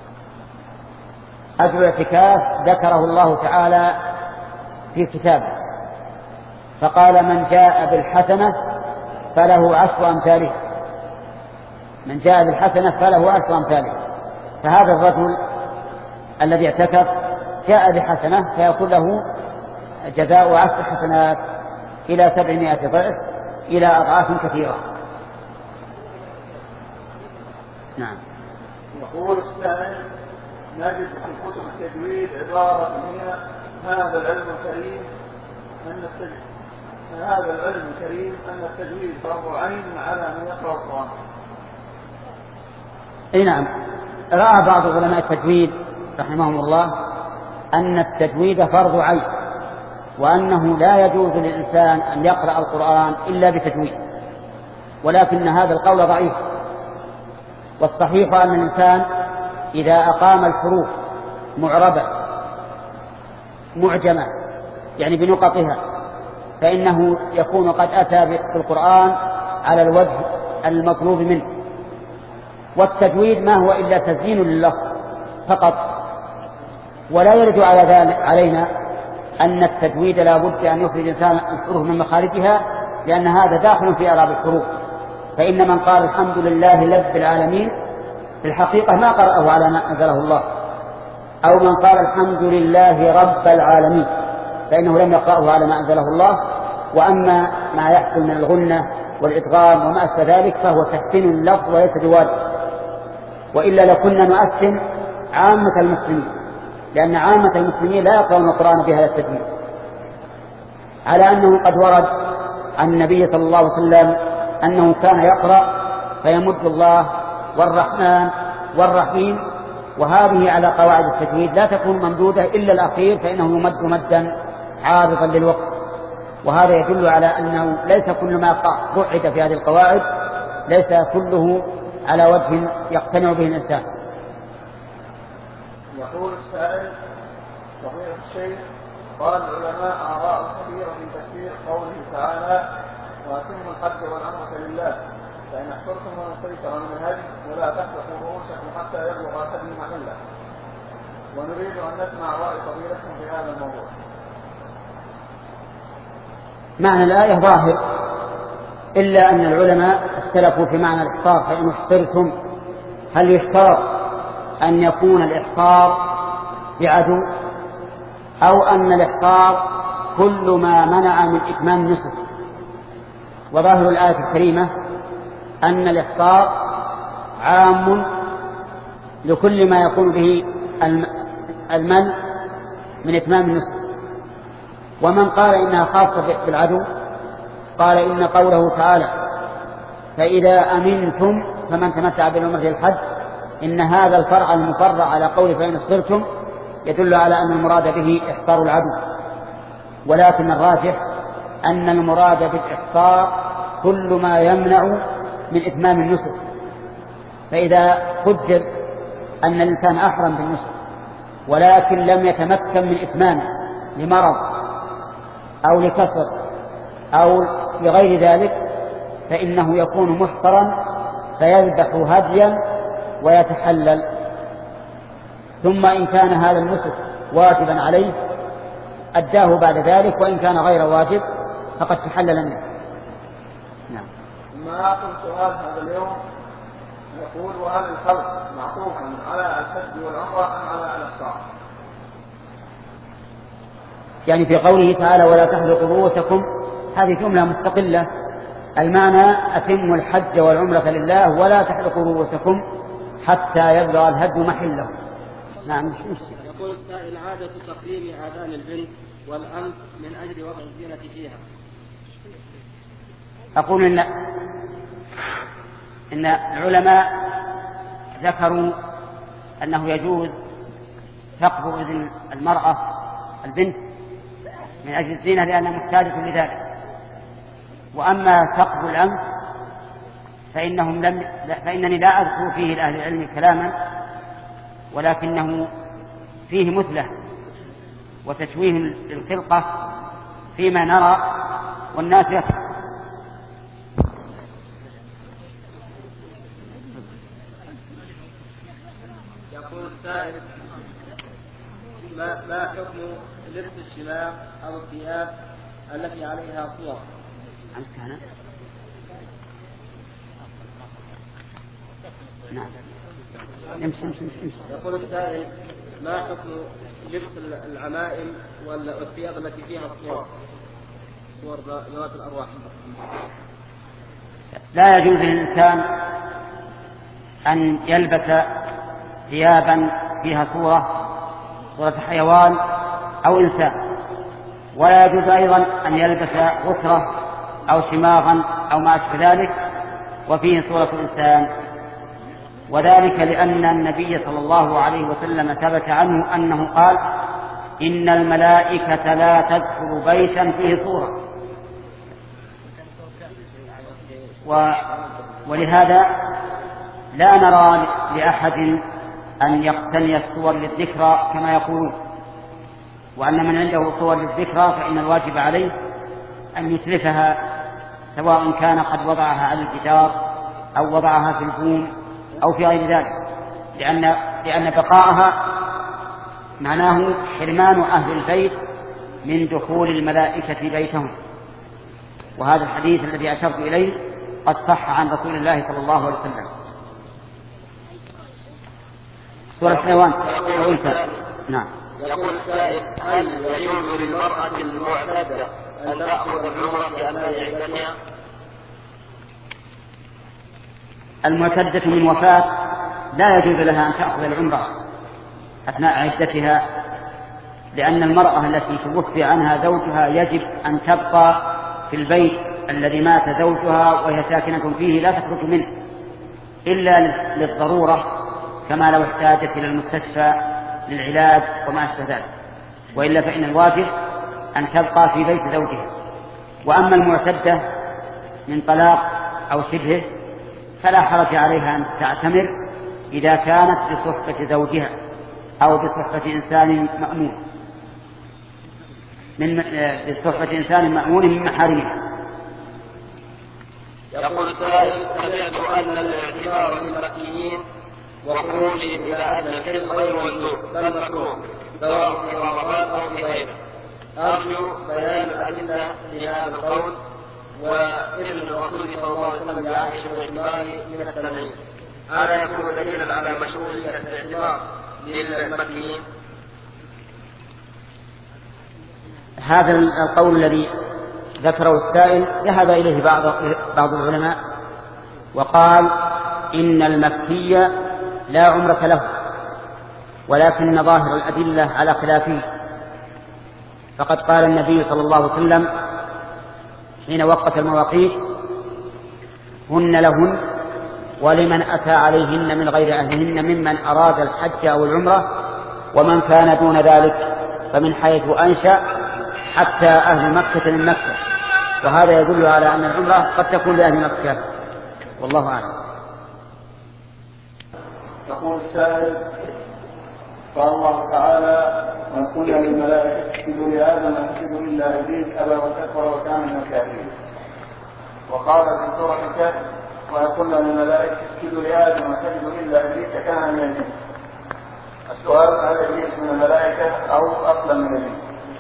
أجر الاعتكاف ذكره الله تعالى في كتابه، فقال: من جاء بالحسنة فله عشر أمثالها. من جاء بالحسنة فله عشر أمثالها. فهذا الرجل الذي اعتكف جاء بحسنة فيكون له جزاء عشر حسنات إلى سبعمائة ضعف إلى أضعاف كثيرة. نعم. يقول السائل: نجد في كتب التجويد عبارة هي هذا العلم الكريم أن التجويد هذا العلم الكريم أن التجويد فرض عين على من يقرأ القرآن. أي نعم. رأى بعض علماء التجويد رحمهم الله أن التجويد فرض عين، وأنه لا يجوز للإنسان أن يقرأ القرآن إلا بتجويد، ولكن هذا القول ضعيف. والصحيح أن الإنسان إذا أقام الحروف معربة معجمة يعني بنقطها فإنه يكون قد أتى بالقرآن على الوجه المطلوب منه. والتجويد ما هو إلا تزيين لللفظ فقط، ولا يرد على ذلك علينا أن التجويد لا بد أن يخرج الإنسان الحروف من مخارجها، لأن هذا داخل في إعراب الحروف. فإن من قال الحمد لله رب العالمين في الحقيقة ما قرأه على ما أنزله الله، أو من قال الحمد لله رب العالمين فإنه لم يقرأه على ما أنزله الله. وأما ما يحصل من الغنة والإدغام وما أشبه ذلك فهو تحسين اللفظ وليس بواجب. وإلا لكنا نؤثم عامة المسلمين، لأن عامة المسلمين لا يقرؤون القرآن بهذا التجويد، على أنه قد ورد عن النبي صلى الله عليه وسلم أنه كان يقرأ فيمد الله والرحمن والرحيم، وهذه على قواعد التجويد لا تكون ممدودة إلا الأخير فإنه يمد مدا عارضا للوقت. وهذا يدل على أنه ليس كل ما قعد في هذه القواعد ليس كله على وجه يقتنع به الإنسان. يقول السائل صحيح الشيء قال العلماء آراء كثيرة في تفسير قوله تعالى وأتموا الحج والعمرة لله فإن احصرتم ومن استيسر من الهدي ولا تحلقوا رؤوسكم حتى يبلغ الهدي محله، ونريد أن نسمع رأي فضيلتكم في هذا الموضوع. معنى الآية ظاهر، إلا أن العلماء اختلفوا في معنى الإحصار. فإن احصرتم هل يشترط أن يكون الإحصار بعدو، أو أن الإحصار كل ما منع من إتمام النسك؟ وظاهر الآية الكريمة أن الإحصار عام لكل ما يكون به المنع من إتمام النسك. ومن قال إنها خاصة بالعدو قال إن قوله تعالى فإذا أمنتم فمن تمتع بالعمرة الحج، إن هذا الفرع المفرع على قول فإن اصبرتم يدل على أن المراد به إحصار العدو، ولكن الراجح أن المراد بالإحصار كل ما يمنع من إتمام النسك. فإذا قدر أن الإنسان أحرم بالنسك ولكن لم يتمكن من إتمامه لمرض أو لكسر أو لغير ذلك فإنه يكون محصرا فيذبح هديا ويتحلل، ثم إن كان هذا النسك واجبا عليه أداه بعد ذلك، وإن كان غير واجب فقد تحلل منه. نعم. ما أقول سؤال هذا اليوم يقول وهل الخلق معطوفا على الحج والعمرة أم على الإحصار؟ يعني في قوله تعالى ولا تحلقوا رؤوسكم هذه جملة مستقلة، المعنى أتموا الحج والعمرة لله ولا تحلقوا رؤوسكم حتى يبلغ الهدي محله. نعم. مش مش يقول السائل عادة تقليم آذان البنت والأنف من أجل وضع الزينة فيها. أقول إن إن العلماء ذكروا أنه يجوز ثقب أذن المرأة البنت من أجل الزينة لأنها محتاجة لذلك، وأما ثقب الأنف فإنهم لم فإنني لا أذكر فيه لأهل العلم كلاما، ولكنه فيه مثلة وتشويه للخلقة فيما نرى والناس يفعل. يقول السائل ما, ما حكم لبس الشماغ أو الثياب التي عليها صور؟ نعم. امشي امشي امشي. يقول السائل ما حكم لبس العمائم والثياب التي فيها صور صور ذوات الأرواح؟ لا يجوز للإنسان أن يلبس ثيابا فيها صورة صورة حيوان أو إنسان، ولا يجوز أيضا أن يلبس غترة أو شماغا أو ما أشبه ذلك وفيه صورة إنسان، وذلك لأن النبي صلى الله عليه وسلم ثبت عنه أنه قال إن الملائكة لا تدخل بيتا فيه صورة. و... ولهذا لا نرى لأحد أن يقتني الصور للذكرى كما يقولون، وأن من عنده صور للذكرى فإن الواجب عليه أن يتلفها سواء كان قد وضعها على الجدار أو وضعها في البوم أو في غير ذلك، لأن, لأن بقاءها معناه حرمان أهل البيت من دخول الملائكة بيتهم. وهذا الحديث الذي أشرت إليه قد صح عن رسول الله صلى الله عليه وسلم. صورة حيوان أو إنسان. نعم. يقول السائل هل يجوز للمرأة المعتدة أن تأخذ العمرة في أثناء عدتها؟ المعتدة من وفاة لا يجوز لها أن تأخذ العمرة أثناء عدتها، لأن المرأة التي توفي عنها زوجها يجب أن تبقى في البيت الذي مات زوجها وهي ساكنة فيه، لا تخرج منه إلا للضرورة، كما لو احتاجت إلى المستشفى للعلاج وما أشبه ذلك، وإلا فإن الواجب أن تبقى في بيت زوجها. وأما المعتدة من طلاق أو شبهه فلا حرج عليها أن تعتمر إذا كانت بصحبة زوجها أو بصحبة إنسان مأمون من بصحبة إنسان مأمون من محارمها. يقول السائل: سمعت أن الاعتبار للمكيين وخروجهم إلى أدنى الحل غير مندوب بل مكروه سواء في رمضان أو في غيره. أرجو بيان الأدلة لهذا القول، وابن الرسول صلى الله عليه وسلم يعيش بالاعتبار من التنعيم. هذا يكون دليلا على مشروعية الاعتبار للمكيين. هذا القول الذي ذكره السائل ذهب إليه بعض بعض العلماء وقال إن المكي لا عمرة له، ولكن ظاهر الأدلة على خلافه. فقد قال النبي صلى الله عليه وسلم حين وقت المواقيت: هن لهن ولمن أتى عليهن من غير أهلهن ممن أراد الحج أو العمرة، ومن كان دون ذلك فمن حيث أنشأ حتى أهل مكة من مكة. وهذا يدل على أن العمرة قد تكون لأهل مكة، والله أعلم. يقول السائل: قال الله تعالى: وقلنا للملائكة اسجدوا لآدم فسجدوا إلا إبليس أبى واستكبر وكان من الكافرين. وقال في سورة الكهف: وقلنا للملائكة اسجدوا لآدم فسجدوا إلا إبليس كان من الجن. السؤال: هل إبليس من الملائكة أو أصلا من الجن؟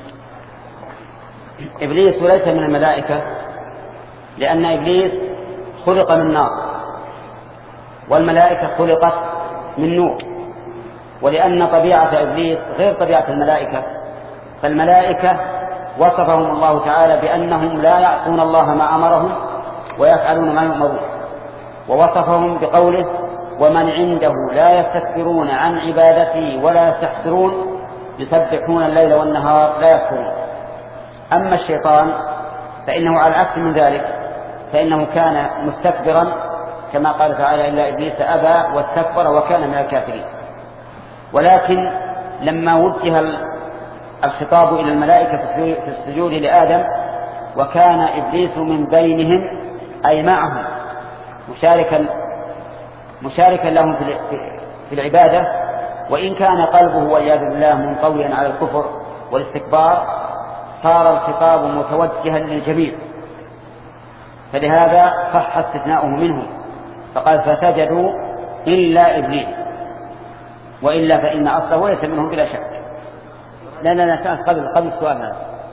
إبليس ليس من الملائكة، لأن إبليس خلق من نار والملائكة خلقت من نور، ولأن طبيعة إبليس غير طبيعة الملائكة. فالملائكة وصفهم الله تعالى بأنهم لا يعصون الله ما أمرهم ويفعلون ما يؤمرون، ووصفهم بقوله: ومن عنده لا يستكبرون عن عبادته ولا يستحسرون يسبحون الليل والنهار لا يكفرون. أما الشيطان فإنه على العكس من ذلك، فإنه كان مستكبرا كما قال تعالى: إلا إبليس أبى واستكبر وكان من الكافرين. ولكن لما وجه الخطاب إلى الملائكة في السجود لآدم وكان إبليس من بينهم أي معهم مشاركا مشاركا لهم في العبادة، وإن كان قلبه والعياذ بالله منطويا على الكفر والاستكبار، صار الخطاب متوجها للجميع، فلهذا صح استثناؤه منهم، فقال: فسجدوا إلا إبليس، وإلا فإن أصله ليس منهم بلا شك. لا لا لا قبل قبل السؤال هذا.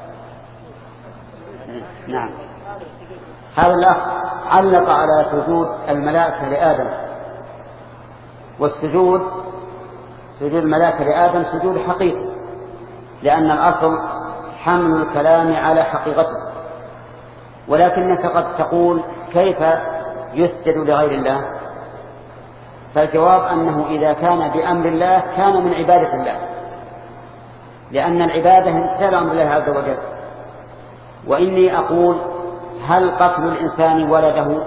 نعم. هذا الأخ علق على سجود الملائكة لآدم، والسجود سجود الملائكة لآدم سجود حقيقي، لأن الأصل حمل الكلام على حقيقته. ولكنك قد تقول: كيف يسجد لغير الله؟ فالجواب أنه إذا كان بأمر الله كان من عبادة الله، لأن العبادة امتثال أمر الله عز وجل. وإني أقول: هل قتل الإنسان ولده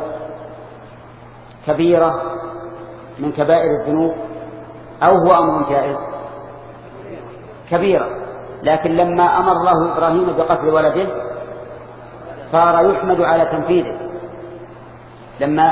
كبيرة من كبائر الذنوب أو هو أمر جائز؟ كبيرة. لكن لما أمر الله إبراهيم بقتل ولده صار يحمد على تنفيذه. لما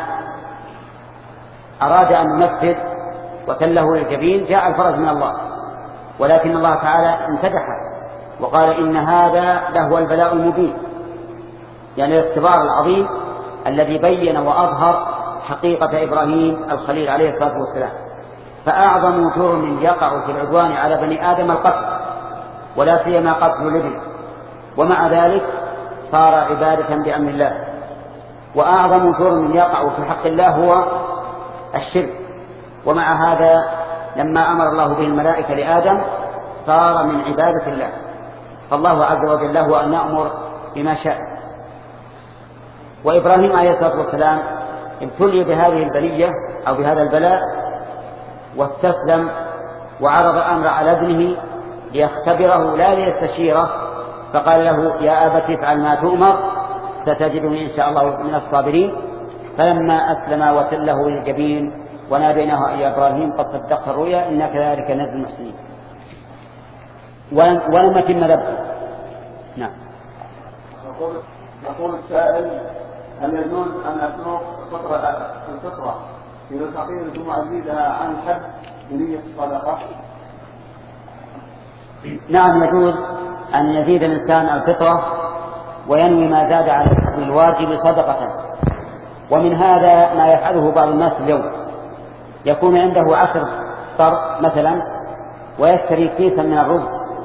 أراد أن ينفذ وتله للجبين جاء الفرج من الله، ولكن الله تعالى امتدحه وقال: إن هذا لهو البلاء المبين، يعني الاختبار العظيم الذي بين وأظهر حقيقة إبراهيم الخليل عليه الصلاة والسلام. فأعظم جرم يقع في العدوان على بني آدم القتل، ولا سيما قتل الابن، ومع ذلك صار عبادة بأمر الله. وأعظم جرم يقع في حق الله هو الشرك، ومع هذا لما أمر الله به الملائكة لآدم صار من عبادة الله. فالله عز وجل له أن يأمر بما شاء. وإبراهيم عليه الصلاة والسلام ابتلي بهذه البلية أو بهذا البلاء واستسلم وعرض الأمر على ابنه ليختبره لا ليستشيره، فقال له يا أبت افعل ما تؤمر ستجدني إن شاء الله من الصابرين. فلما أسلم وتله للجبين وناديناه يا إبراهيم قد صدقت الرؤيا إنا كذلك نجزي المحسنين. ولم, ولم يتم ذبحه. نعم. يقول يقول السائل هل يجوز أن أسلك الفطرة الفطرة في الفقير ثم أزيدها عن حد بنية الصدقة؟ نعم يجوز أن يزيد الإنسان الفطرة وينوي ما زاد على الحد الواجب صدقة. ومن هذا ما يفعله بعض الناس اليوم، يكون عنده عشر صرف مثلا ويشتري كيسا من الرز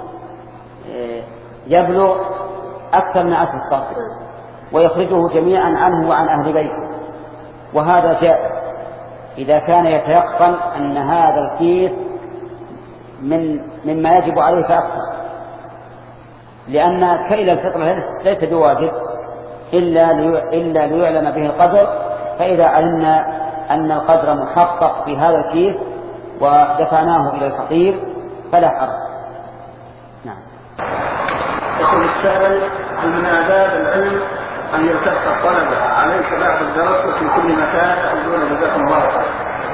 يبلغ أكثر من عشر صرف ويخرجه جميعا عنه وعن أهل بيته، وهذا جائز إذا كان يتيقن أن هذا الكيس من مما يجب عليه فأكثر، لأن كيل الفطرة ليس بواجب إلا إلا ليعلم به القدر، فإذا علمنا أن القدر محقق في هذا الكيس ودفعناه إلى الفقير فلا حرج. نعم. يقول السائل هل من آداب العلم أن يلتف الطلبة عليك بعد الدراسة في كل مكان أرجون جزاكم الله خيرا؟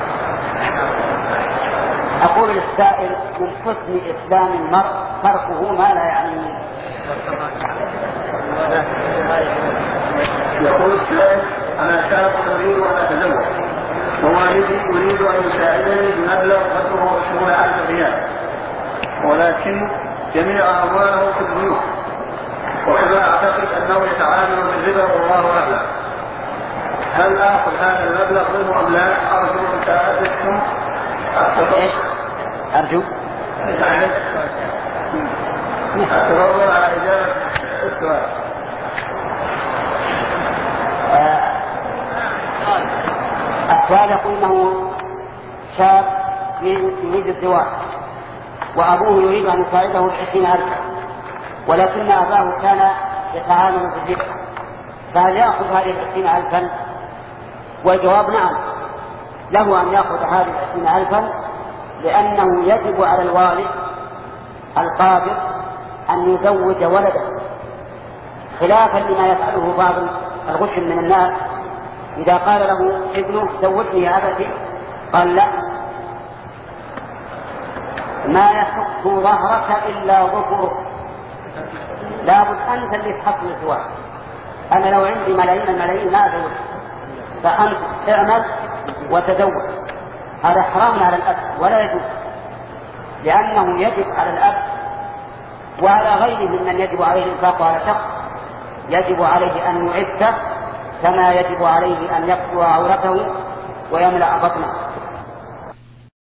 أقول للسائل من حسن إسلام المرء تركه ما لا يعنيه. يقول السائل أنا شاب أريد أن أتزوج ووالدي يريد أن يساعدني بمبلغ قدره عشرون ألف ريال، ولكن جميع أمواله في البنوك، وكما أعتقد أنه يتعامل بالربا والله أعلم. هل آخذ هذا المبلغ منه أم لا؟ أرجو مساعدتكم. إيش؟ أرجو أتفضل على إجابة السؤال. السؤال يقول انه شاب يريد الزواج وابوه يريد ان يساعده بعشرين الفا، ولكن اباه كان يتعامل بالربا، فهل ياخذ هذه العشرين الفا؟ والجواب نعم، له ان ياخذ هذه العشرين الفا، لانه يجب على الوالد القادر ان يزوج ولده، خلافا لما يفعله بعض الغشم من الناس. إذا قال له ابنه زوجني يا أبتي قال لا، ما يحط ظهرك إلا ظهرك، لابد أنت اللي تحط الزواج. أنا لو عندي ملايين الملايين ما أزوج، فأنت اعمل وتزوج. هذا حرام على الأب ولا يجوز، لأنه يجب على الأب وعلى غيره ممن يجب عليه الإنفاق على شخص، يجب عليه أن يعفه كما يجب عليه أن يكسو عورته ويملأ بطنه.